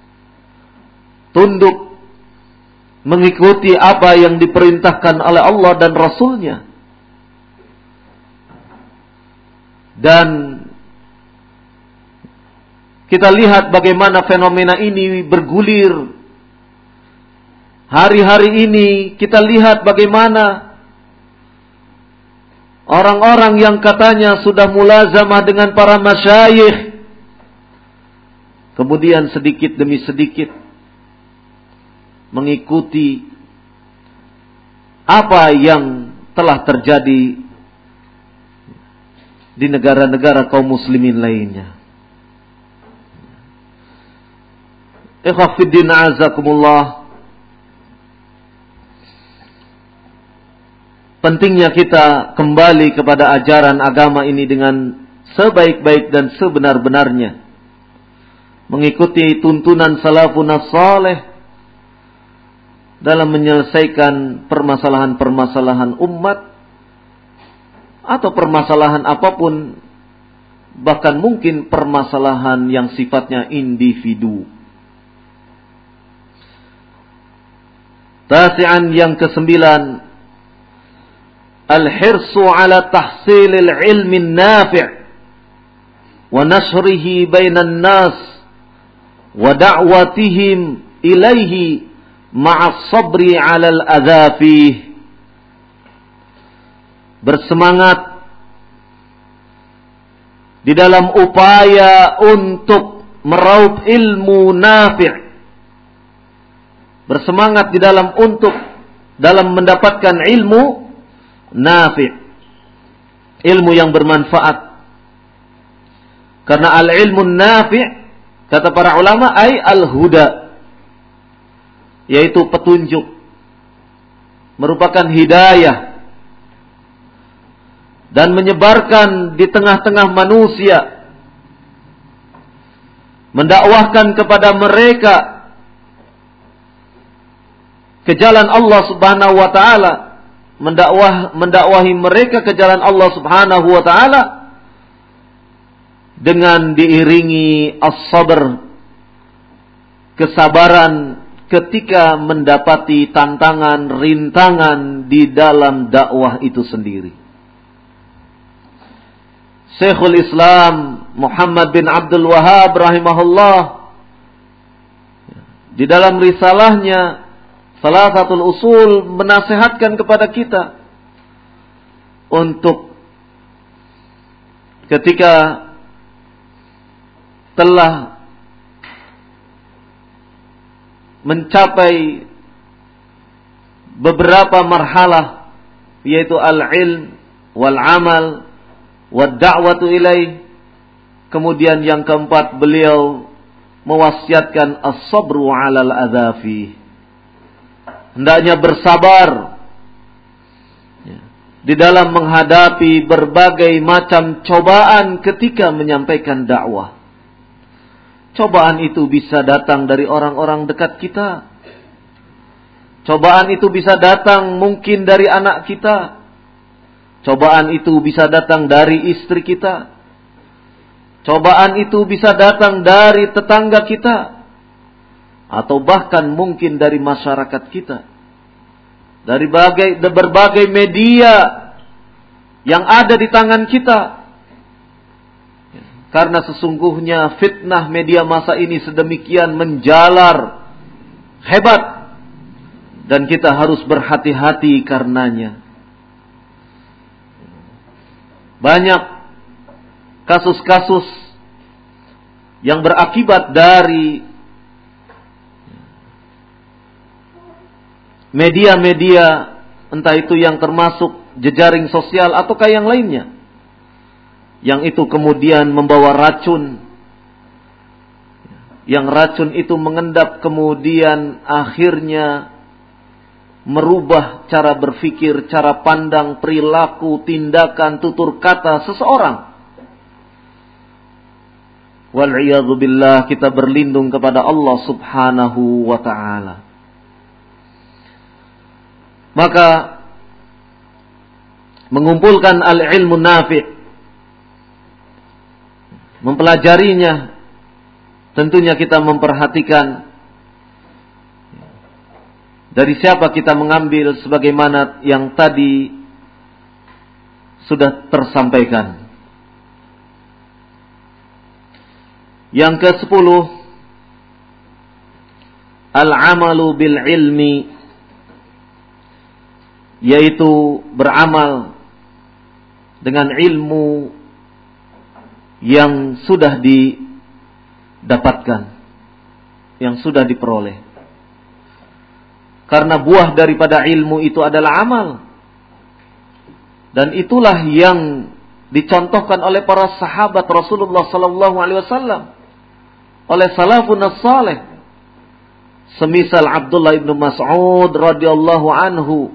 tunduk mengikuti apa yang diperintahkan oleh Allah dan Rasul-Nya. Dan kita lihat bagaimana fenomena ini bergulir. Hari-hari ini kita lihat bagaimana orang-orang yang katanya sudah mulazamah dengan para masyayikh, kemudian sedikit demi sedikit mengikuti apa yang telah terjadi di negara-negara kaum muslimin lainnya. Ikhwah fiddin azakumullah. Pentingnya kita kembali kepada ajaran agama ini dengan sebaik-baik dan sebenar-benarnya. Mengikuti tuntunan salafun saleh dalam menyelesaikan permasalahan-permasalahan umat atau permasalahan apapun, bahkan mungkin permasalahan yang sifatnya individu. Tasi'an yang ke-9, al-hirsu ala tahsilil ilmin nafi' wa nashrihi bainan nas wa da'watihim ilaihi ma'as sabri 'alal adza fih. Bersemangat di dalam upaya untuk meraup ilmu nafi'. Bersemangat di dalam mendapatkan ilmu nafi', ilmu yang bermanfaat. Karena al-ilmu nafi', kata para ulama, ay al-huda, yaitu petunjuk, merupakan hidayah, dan menyebarkan di tengah-tengah manusia, mendakwahkan kepada mereka ke jalan Allah Subhanahu wa taala, mendakwahi mereka ke jalan Allah Subhanahu wa taala dengan diiringi as-sabr, kesabaran ketika mendapati tantangan, rintangan di dalam dakwah itu sendiri. Syekhul Islam Muhammad bin Abdul Wahhab rahimahullah di dalam risalahnya Salasatul Usul menasihatkan kepada kita untuk ketika telah mencapai beberapa marhalah, yaitu al-ilm wal-amal wad-da'watu ilaih. Kemudian yang keempat, beliau mewasiatkan as-sabru 'alal adzafi. Hendaknya bersabar di dalam menghadapi berbagai macam cobaan ketika menyampaikan dakwah. Cobaan itu bisa datang dari orang-orang dekat kita. Cobaan itu bisa datang mungkin dari anak kita. Cobaan itu bisa datang dari istri kita. Cobaan itu bisa datang dari tetangga kita. Atau bahkan mungkin dari masyarakat kita. Dari berbagai media yang ada di tangan kita. Karena sesungguhnya fitnah media massa ini sedemikian menjalar, hebat. Dan kita harus berhati-hati karenanya. Banyak kasus-kasus yang berakibat dari media-media, entah itu yang termasuk jejaring sosial ataukah yang lainnya, yang itu kemudian membawa racun, yang racun itu mengendap kemudian akhirnya merubah cara berpikir, cara pandang, perilaku, tindakan, tutur kata seseorang. Wal'iyadzu billah, kita berlindung kepada Allah subhanahu wa ta'ala. Maka mengumpulkan al-ilmu nafi', mempelajarinya, tentunya kita memperhatikan dari siapa kita mengambil, sebagaimana yang tadi sudah tersampaikan. Yang ke-10, al-amalu bil ilmi, yaitu beramal dengan ilmu yang sudah didapatkan, yang sudah diperoleh. Karena buah daripada ilmu itu adalah amal. Dan itulah yang dicontohkan oleh para sahabat Rasulullah sallallahu alaihi wasallam, oleh salafun as-salih. Semisal Abdullah ibn Mas'ud radhiyallahu anhu,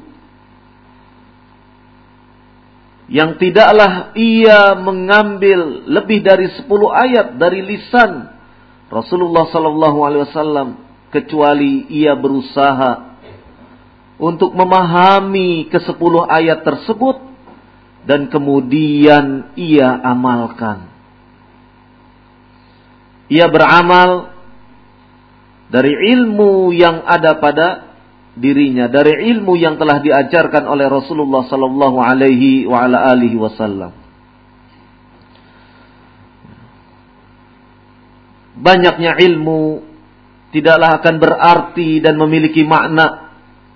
yang tidaklah ia mengambil lebih dari 10 ayat dari lisan Rasulullah sallallahu alaihi wasallam kecuali ia berusaha untuk memahami ke-10 ayat tersebut dan kemudian ia amalkan. Ia beramal dari ilmu yang ada pada dirinya, dari ilmu yang telah diajarkan oleh Rasulullah sallallahu alaihi wa ala alihi wasallam. Banyaknya ilmu tidaklah akan berarti dan memiliki makna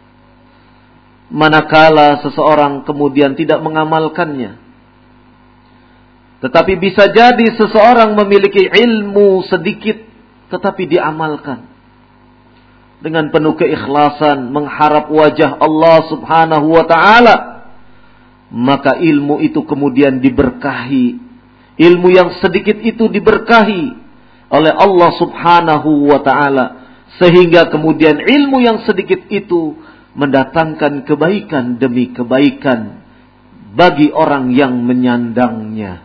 manakala seseorang kemudian tidak mengamalkannya. Tetapi bisa jadi seseorang memiliki ilmu sedikit tetapi diamalkan dengan penuh keikhlasan, mengharap wajah Allah subhanahu wa ta'ala, maka ilmu itu kemudian diberkahi. Ilmu yang sedikit itu diberkahi oleh Allah subhanahu wa ta'ala, sehingga kemudian ilmu yang sedikit itu mendatangkan kebaikan demi kebaikan bagi orang yang menyandangnya.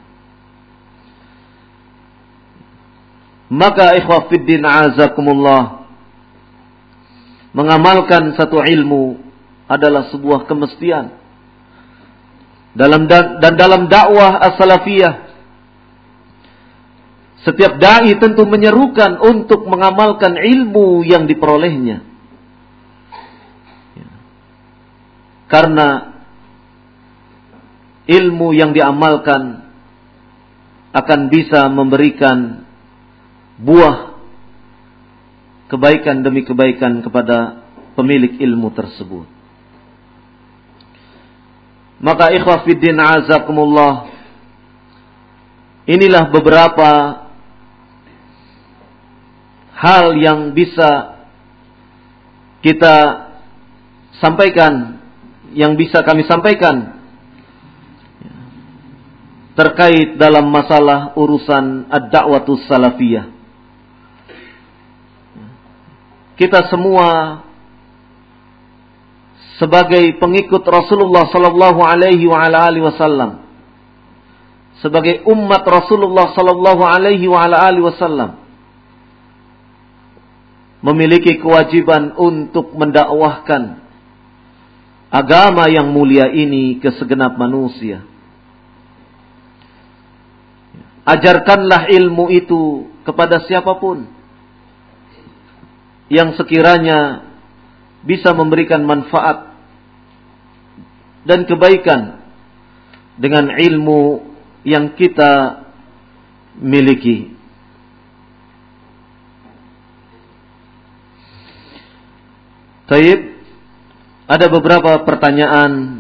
Maka ikhwah fiddin azakumullah, mengamalkan satu ilmu adalah sebuah kemestian. Dalam dakwah as-salafiyah, setiap dai tentu menyerukan untuk mengamalkan ilmu yang diperolehnya. Karena ilmu yang diamalkan akan bisa memberikan buah kebaikan demi kebaikan kepada pemilik ilmu tersebut. Maka ikhwah fiddin azakumullah, inilah beberapa hal yang bisa kita sampaikan, yang bisa kami sampaikan terkait dalam masalah urusan ad-da'watus salafiyah. Kita semua sebagai pengikut Rasulullah sallallahu alaihi wa ala alihi wasallam, sebagai umat Rasulullah sallallahu alaihi wa ala alihi wasallam, memiliki kewajiban untuk mendakwahkan agama yang mulia ini ke segenap manusia. Ajarkanlah ilmu itu kepada siapapun yang sekiranya bisa memberikan manfaat dan kebaikan dengan ilmu yang kita miliki. Taib, ada beberapa pertanyaan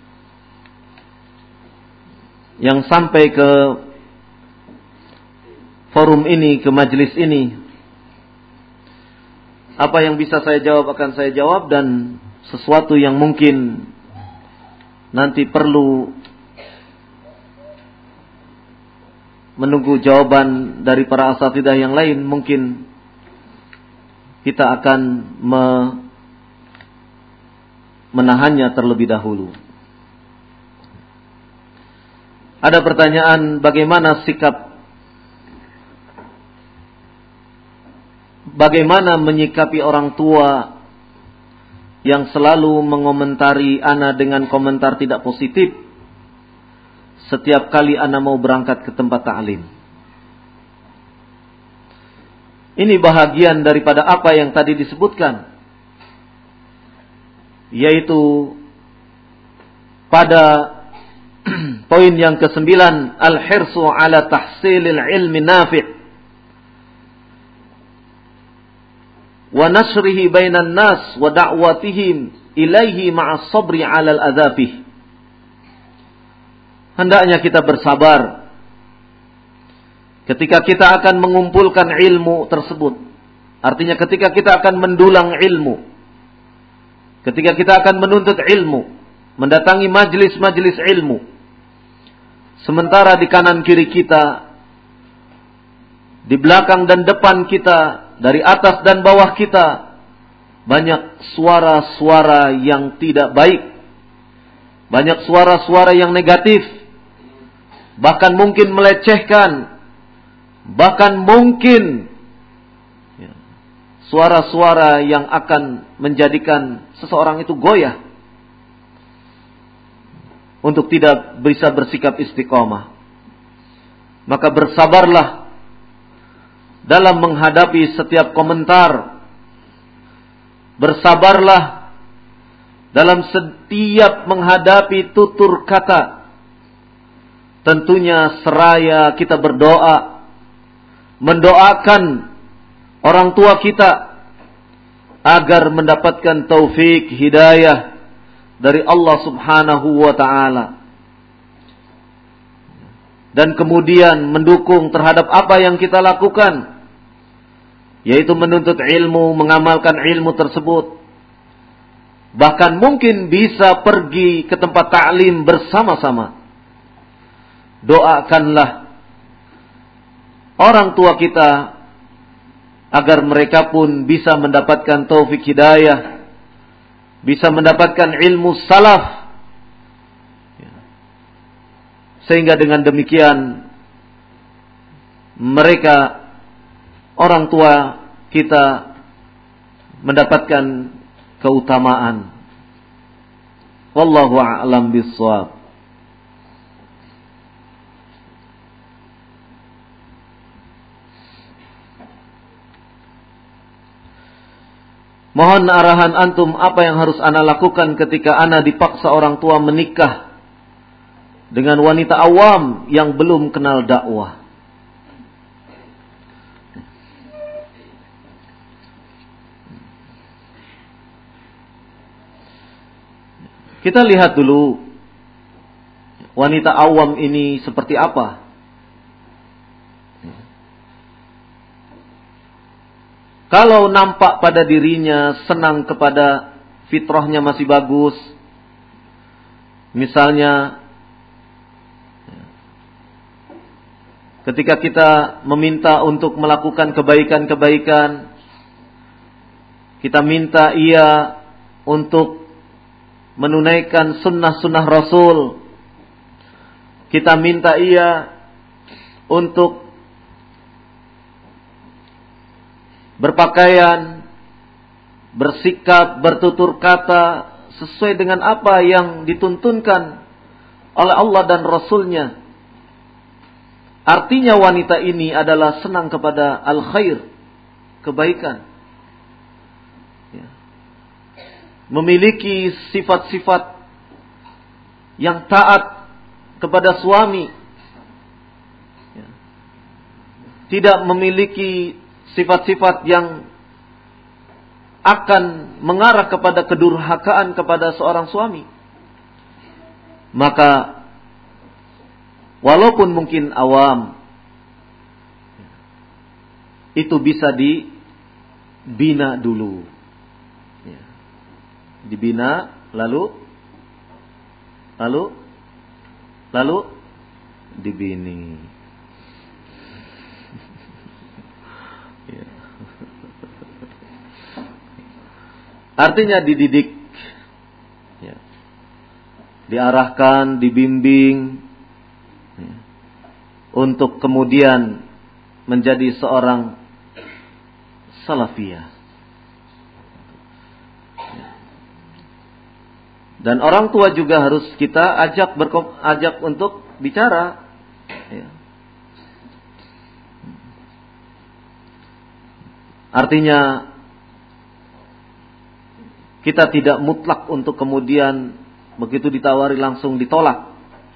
yang sampai ke forum ini, ke majelis ini. Apa yang bisa saya jawab akan saya jawab, dan sesuatu yang mungkin nanti perlu menunggu jawaban dari para asatidzah yang lain, mungkin kita akan menahannya terlebih dahulu. Ada pertanyaan, bagaimana menyikapi orang tua yang selalu mengomentari ana dengan komentar tidak positif setiap kali ana mau berangkat ke tempat ta'lim. Ini bahagian daripada apa yang tadi disebutkan, yaitu pada poin yang ke-9, al-hirsu ala tahsilil ilmi nafi' wa nashrihi bainan nas wa da'watihim ilaihi ma'as sabri 'ala al-adzabih. Hendaknya kita bersabar ketika kita akan mengumpulkan ilmu tersebut. Artinya ketika kita akan mendulang ilmu, ketika kita akan menuntut ilmu, mendatangi majlis-majlis ilmu, sementara di kanan kiri kita, di belakang dan depan kita, dari atas dan bawah kita, banyak suara-suara yang tidak baik, banyak suara-suara yang negatif, bahkan mungkin melecehkan, bahkan mungkin suara-suara yang akan menjadikan seseorang itu goyah untuk tidak bisa bersikap istiqomah. Maka bersabarlah dalam menghadapi setiap komentar. Bersabarlah dalam setiap menghadapi tutur kata. Tentunya seraya kita berdoa, mendoakan orang tua kita agar mendapatkan taufik hidayah dari Allah Subhanahu wa ta'ala, dan kemudian mendukung terhadap apa yang kita lakukan, yaitu menuntut ilmu, mengamalkan ilmu tersebut. Bahkan mungkin bisa pergi ke tempat ta'lim bersama-sama. Doakanlah orang tua kita agar mereka pun bisa mendapatkan taufik hidayah, bisa mendapatkan ilmu salaf, sehingga dengan demikian mereka, orang tua kita, mendapatkan keutamaan. Wallahu a'lam bishawab. Mohon arahan antum, apa yang harus ana lakukan ketika ana dipaksa orang tua menikah dengan wanita awam yang belum kenal dakwah. Kita lihat dulu wanita awam ini seperti apa. Kalau nampak pada dirinya senang kepada fitrahnya masih bagus, misalnya ketika kita meminta untuk melakukan kebaikan-kebaikan, kita minta ia untuk menunaikan sunnah-sunnah Rasul, kita minta ia untuk berpakaian, bersikap, bertutur kata sesuai dengan apa yang dituntunkan oleh Allah dan Rasulnya. Artinya wanita ini adalah senang kepada al-khair, kebaikan. Memiliki sifat-sifat yang taat kepada suami, tidak memiliki sifat-sifat yang akan mengarah kepada kedurhakaan kepada seorang suami, maka walaupun mungkin awam, itu bisa dibina dulu. Dibina, lalu dibini. Artinya dididik, diarahkan, dibimbing, untuk kemudian menjadi seorang salafiyah. Dan orang tua juga harus kita ajak untuk bicara. Artinya kita tidak mutlak untuk kemudian begitu ditawari langsung ditolak.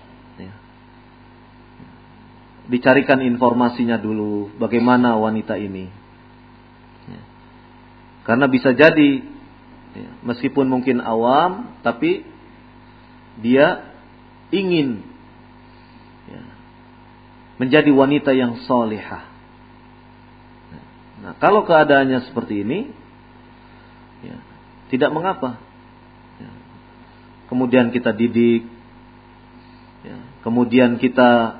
Dicarikan informasinya dulu, bagaimana wanita ini. Karena bisa jadi meskipun mungkin awam, tapi dia ingin menjadi wanita yang salihah. Nah, kalau keadaannya seperti ini, tidak mengapa. Kemudian kita didik, kemudian kita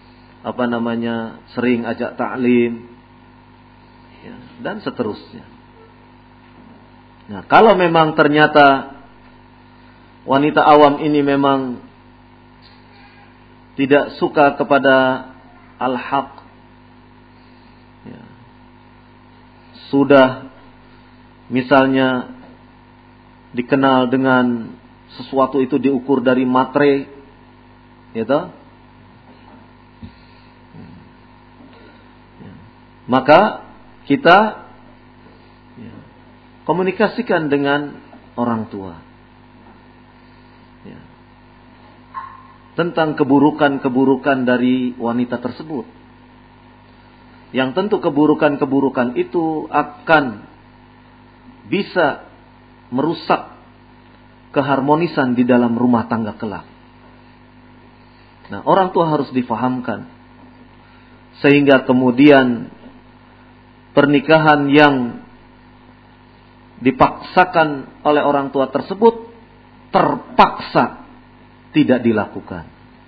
sering ajak ta'lim, dan seterusnya. Nah, kalau memang ternyata wanita awam ini memang tidak suka kepada al-haq, sudah misalnya dikenal dengan sesuatu itu diukur dari matre, maka kita komunikasikan dengan orang tua tentang keburukan-keburukan dari wanita tersebut. Yang tentu keburukan-keburukan itu akan bisa merusak keharmonisan di dalam rumah tangga kelak. Nah, orang tua harus difahamkan sehingga kemudian pernikahan yang dipaksakan oleh orang tua tersebut terpaksa tidak dilakukan.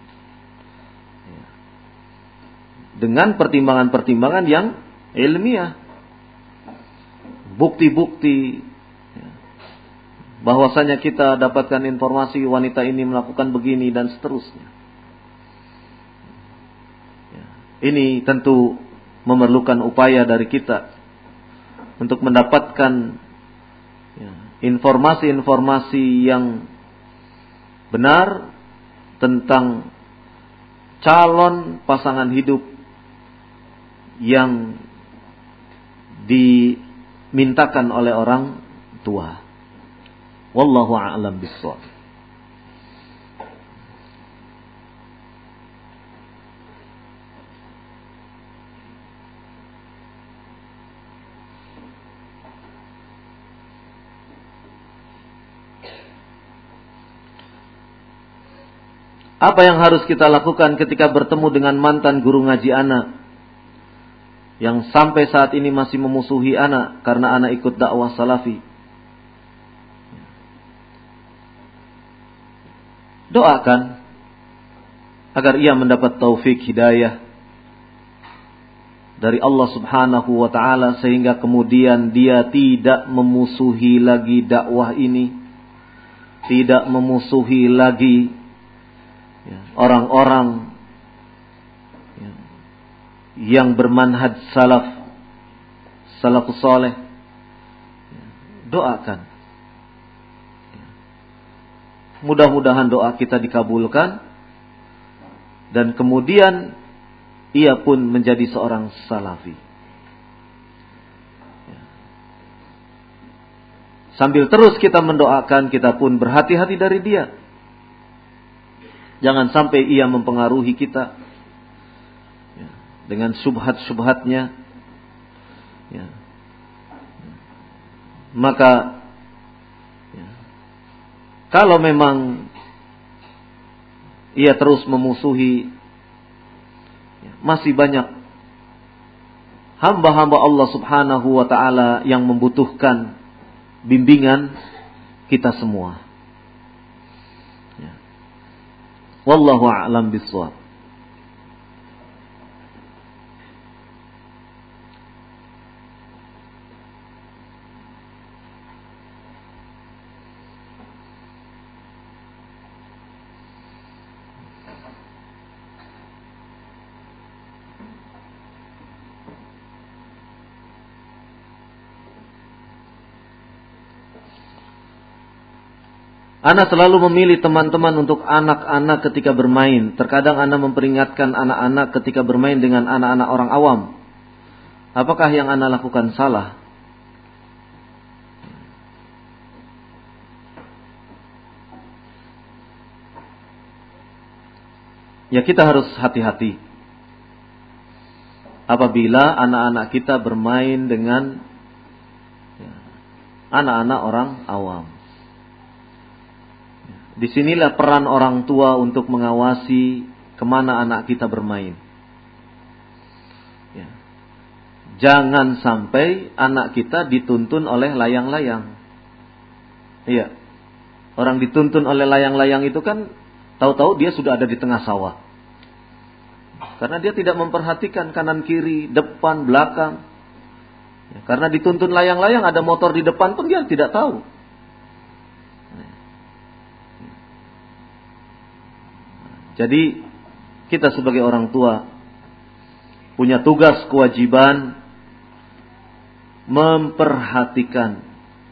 Dengan pertimbangan-pertimbangan yang ilmiah. Bukti-bukti bahwasanya kita dapatkan informasi wanita ini melakukan begini dan seterusnya. Ini tentu memerlukan upaya dari kita untuk mendapatkan informasi-informasi yang benar tentang calon pasangan hidup yang dimintakan oleh orang tua. Wallahu a'lam bishawab. Apa yang harus kita lakukan ketika bertemu dengan mantan guru ngaji anak yang sampai saat ini masih memusuhi anak karena anak ikut dakwah salafi? Doakan agar ia mendapat taufik hidayah dari Allah Subhanahu wa taala sehingga kemudian dia tidak memusuhi lagi dakwah ini, tidak memusuhi lagi orang-orang yang bermanhaj salafus saleh. Doakan. Mudah-mudahan doa kita dikabulkan dan kemudian ia pun menjadi seorang salafi. Sambil terus kita mendoakan, kita pun berhati-hati dari dia. Jangan sampai ia mempengaruhi kita dengan syubhat-syubhatnya. Maka kalau memang ia terus memusuhi, masih banyak hamba-hamba Allah Subhanahu wa ta'ala yang membutuhkan bimbingan kita semua. Wallahu a'lam bishawab. Ana selalu memilih teman-teman untuk anak-anak ketika bermain. Terkadang Ana memperingatkan anak-anak ketika bermain dengan anak-anak orang awam. Apakah yang Ana lakukan salah? Ya, kita harus hati-hati apabila anak-anak kita bermain dengan anak-anak orang awam. Disinilah peran orang tua untuk mengawasi kemana anak kita bermain. Jangan sampai anak kita dituntun oleh layang-layang. Iya. Orang dituntun oleh layang-layang itu kan tahu-tahu dia sudah ada di tengah sawah. Karena dia tidak memperhatikan kanan kiri, depan, belakang. Karena dituntun layang-layang, ada motor di depan pun dia tidak tahu. Jadi kita sebagai orang tua punya tugas kewajiban memperhatikan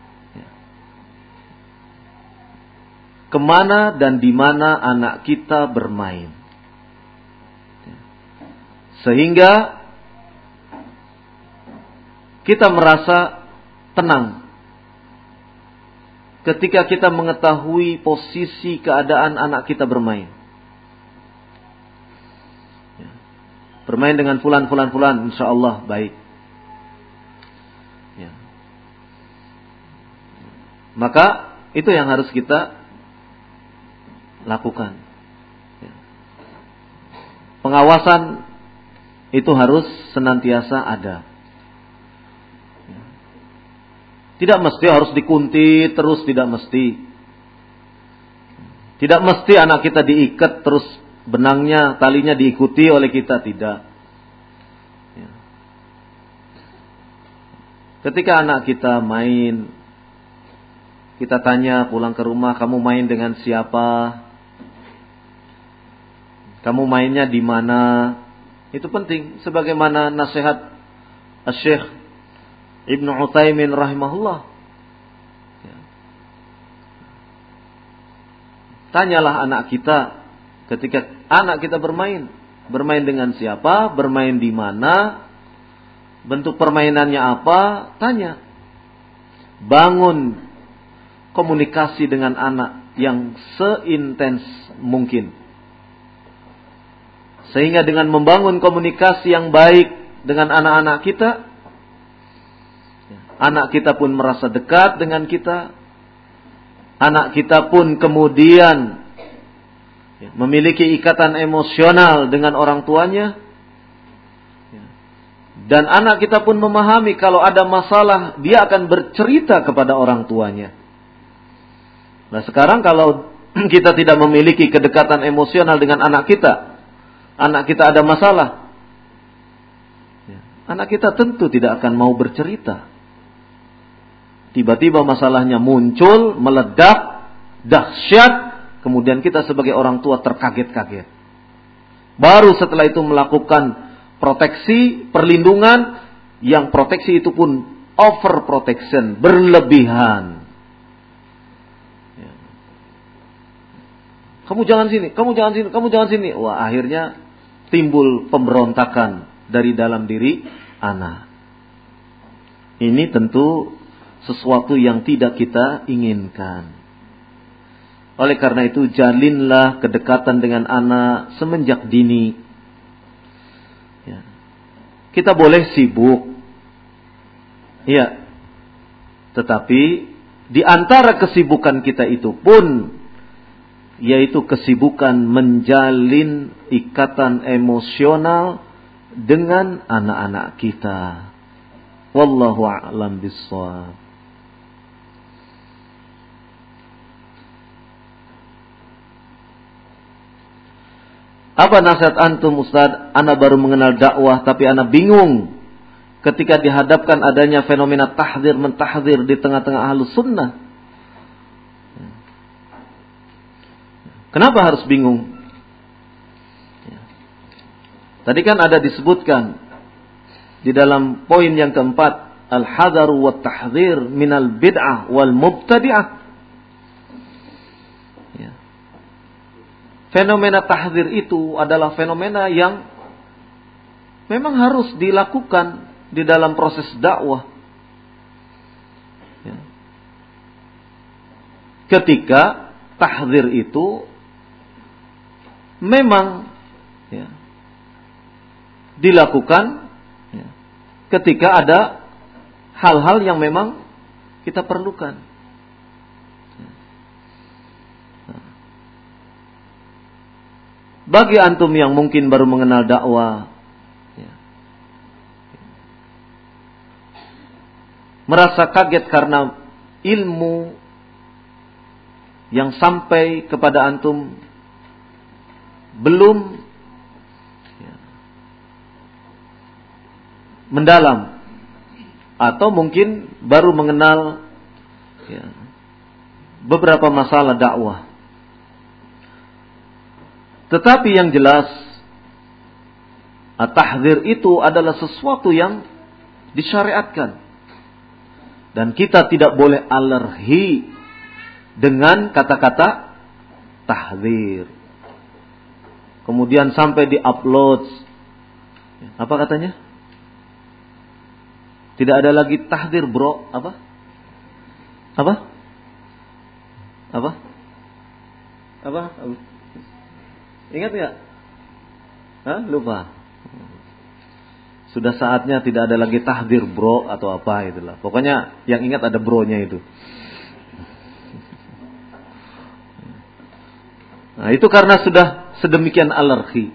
kemana dan di mana anak kita bermain. Sehingga kita merasa tenang ketika kita mengetahui posisi keadaan anak kita bermain. Bermain dengan fulan, insya Allah baik. Maka itu yang harus kita lakukan. Pengawasan itu harus senantiasa ada. Tidak mesti harus dikuntit terus, tidak mesti. Tidak mesti anak kita diikat terus benangnya, talinya diikuti oleh kita, tidak. Ketika anak kita main, kita tanya pulang ke rumah, kamu main dengan siapa? Kamu mainnya di mana? Itu penting. Sebagaimana nasihat Syekh Ibnu Utsaimin rahimahullah. Tanyalah anak kita ketika anak kita bermain dengan siapa, bermain di mana, bentuk permainannya apa, tanya. Bangun komunikasi dengan anak yang seintens mungkin. Sehingga dengan membangun komunikasi yang baik dengan anak-anak kita, anak kita pun merasa dekat dengan kita. Anak kita pun kemudian memiliki ikatan emosional dengan orang tuanya. Dan anak kita pun memahami kalau ada masalah, dia akan bercerita kepada orang tuanya. Nah sekarang kalau kita tidak memiliki kedekatan emosional dengan anak kita ada masalah, anak kita tentu tidak akan mau bercerita. Tiba-tiba masalahnya muncul, meledak, dahsyat. Kemudian kita sebagai orang tua terkaget-kaget. Baru setelah itu melakukan proteksi, perlindungan. Yang proteksi itu pun overprotection, berlebihan. Kamu jangan sini, kamu jangan sini, kamu jangan sini. Wah, akhirnya timbul pemberontakan dari dalam diri anak. Ini tentu sesuatu yang tidak kita inginkan. Oleh karena itu, jalinlah kedekatan dengan anak semenjak dini. Ya. Kita boleh sibuk. Ya. Tetapi di antara kesibukan kita itu pun, yaitu kesibukan menjalin ikatan emosional dengan anak-anak kita. Wallahu a'lam bishawab. Apa nasihat antum, Ustaz? Ana baru mengenal dakwah tapi ana bingung ketika dihadapkan adanya fenomena tahdzir mentahdzir di tengah-tengah ahlus sunnah. Kenapa harus bingung? Tadi kan ada disebutkan di dalam poin yang keempat, al-hadzaru wat tahdzir minal bid'ah wal mubtadi'ah. Fenomena tahdzir itu adalah fenomena yang memang harus dilakukan di dalam proses dakwah. Ketika tahdzir itu memang dilakukan ketika ada hal-hal yang memang kita perlukan. Bagi antum yang mungkin baru mengenal dakwah, merasa kaget karena ilmu yang sampai kepada antum belum mendalam, atau mungkin baru mengenal beberapa masalah dakwah. Tetapi yang jelas, at-tahdzir itu adalah sesuatu yang disyariatkan. Dan kita tidak boleh alergi dengan kata-kata tahdzir. Kemudian sampai di-upload. Apa katanya? Tidak ada lagi tahdzir, bro. Apa? Ingat ya? Lupa. Sudah saatnya tidak ada lagi tahdzir, bro, atau apa itulah. Pokoknya yang ingat ada bro-nya itu. Nah, itu karena sudah sedemikian alergi.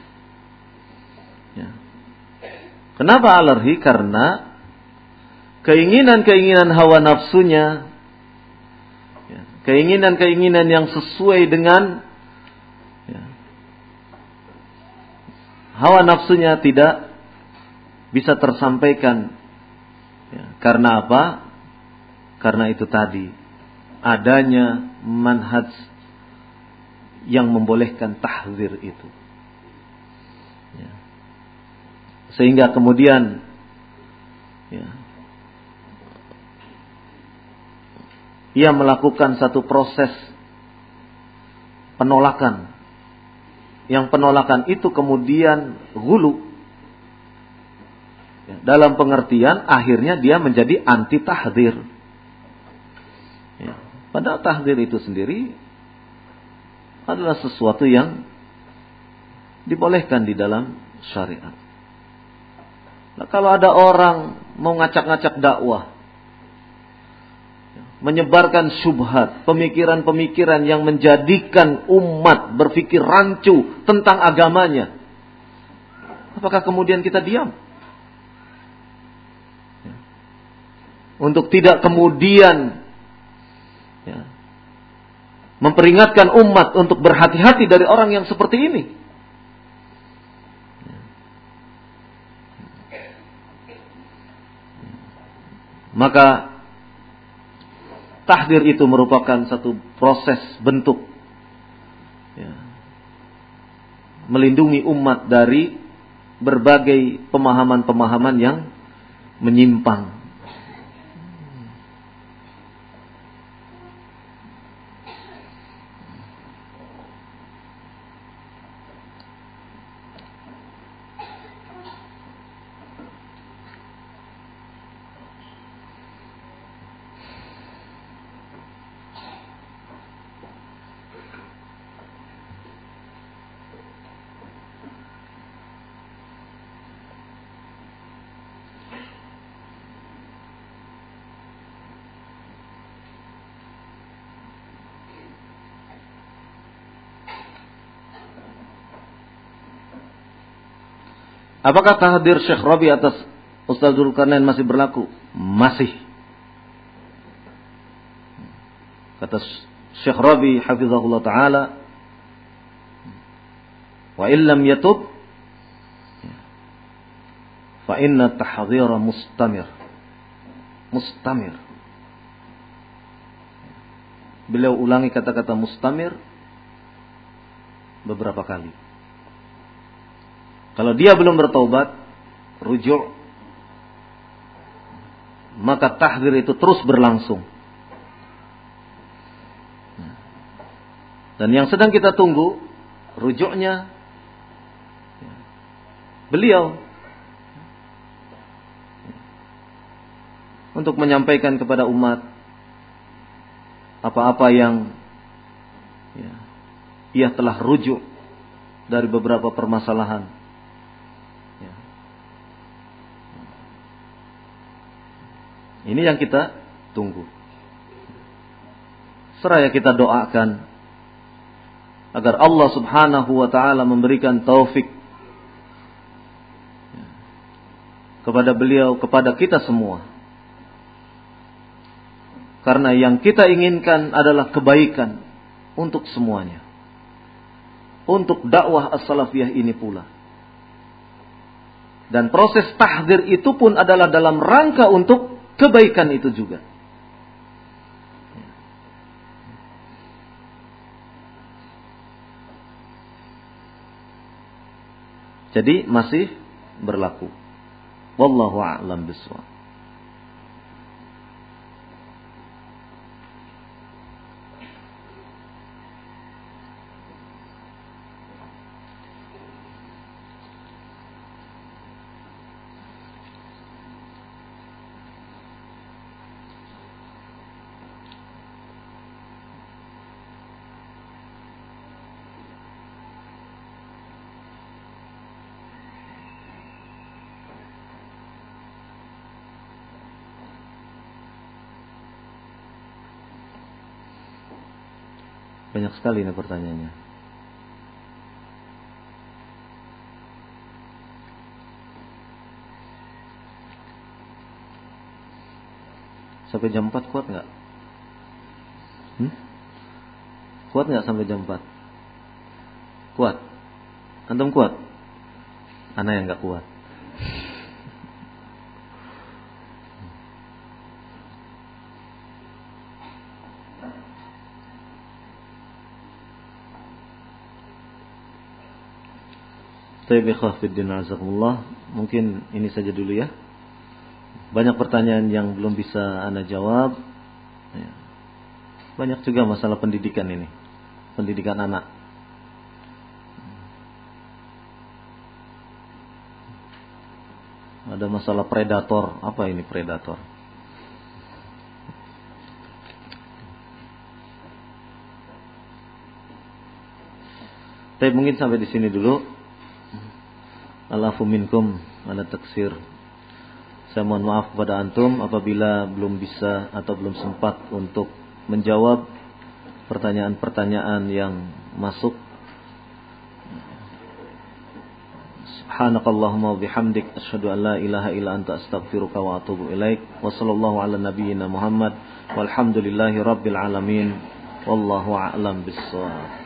Kenapa alergi? Karena keinginan-keinginan hawa nafsunya, keinginan-keinginan yang sesuai dengan hawa nafsunya tidak bisa tersampaikan. Karena apa? Karena itu tadi, adanya manhaj yang membolehkan tahdzir itu. Sehingga kemudian ia melakukan satu proses penolakan. Yang penolakan itu kemudian ghulu. Dalam pengertian akhirnya dia menjadi anti tahdzir. Padahal tahdzir itu sendiri adalah sesuatu yang dibolehkan di dalam syariat. Nah, kalau ada orang mau ngacak-ngacak dakwah, menyebarkan syubhat, pemikiran-pemikiran yang menjadikan umat berpikir rancu tentang agamanya, apakah kemudian kita diam? Untuk tidak kemudian memperingatkan umat untuk berhati-hati dari orang yang seperti ini. Maka tahdzir itu merupakan satu proses bentuk melindungi umat dari berbagai pemahaman-pemahaman yang menyimpang. Apakah tahdir Syekh Rabi atas Ustaz Dzulkarnain masih berlaku? Masih. Kata Syekh Rabi hafizahullah taala, wa illam yatub fa inna tahdhira mustamir. Mustamir. Beliau ulangi kata-kata mustamir beberapa kali. Kalau dia belum bertaubat, rujuk, maka tahdzir itu terus berlangsung. Dan yang sedang kita tunggu rujuknya beliau untuk menyampaikan kepada umat apa-apa yang ia telah rujuk dari beberapa permasalahan. Ini yang kita tunggu. Seraya kita doakan agar Allah Subhanahu wa taala memberikan taufik kepada beliau, kepada kita semua. Karena yang kita inginkan adalah kebaikan untuk semuanya. Untuk dakwah as-salafiyah ini pula. Dan proses tahdzir itu pun adalah dalam rangka untuk kebaikan itu juga. Jadi masih berlaku. Wallahu a'lam bishawab. Banyak sekali ini pertanyaannya. Sampai jam 4 kuat nggak? Kuat nggak sampai jam 4? Kuat? Antum kuat? Ana yang nggak kuat. Tayyib ikhwah fiddin azakumullah. Mungkin ini saja dulu ya. Banyak pertanyaan yang belum bisa Anda jawab. Banyak juga masalah pendidikan ini. Pendidikan anak. Ada masalah predator. Apa ini predator? Tapi mungkin sampai di sini dulu. Alafu minkum ala taksir. Saya mohon maaf kepada antum apabila belum bisa atau belum sempat untuk menjawab pertanyaan-pertanyaan yang masuk. Subhanakallahumma wa bihamdik asyhadu an la ilaha illa anta astaghfiruka wa atubu ilaik. Wa sallallahu ala nabiyyina Muhammad walhamdulillahi rabbil alamin. Wallahu a'lam bissawab.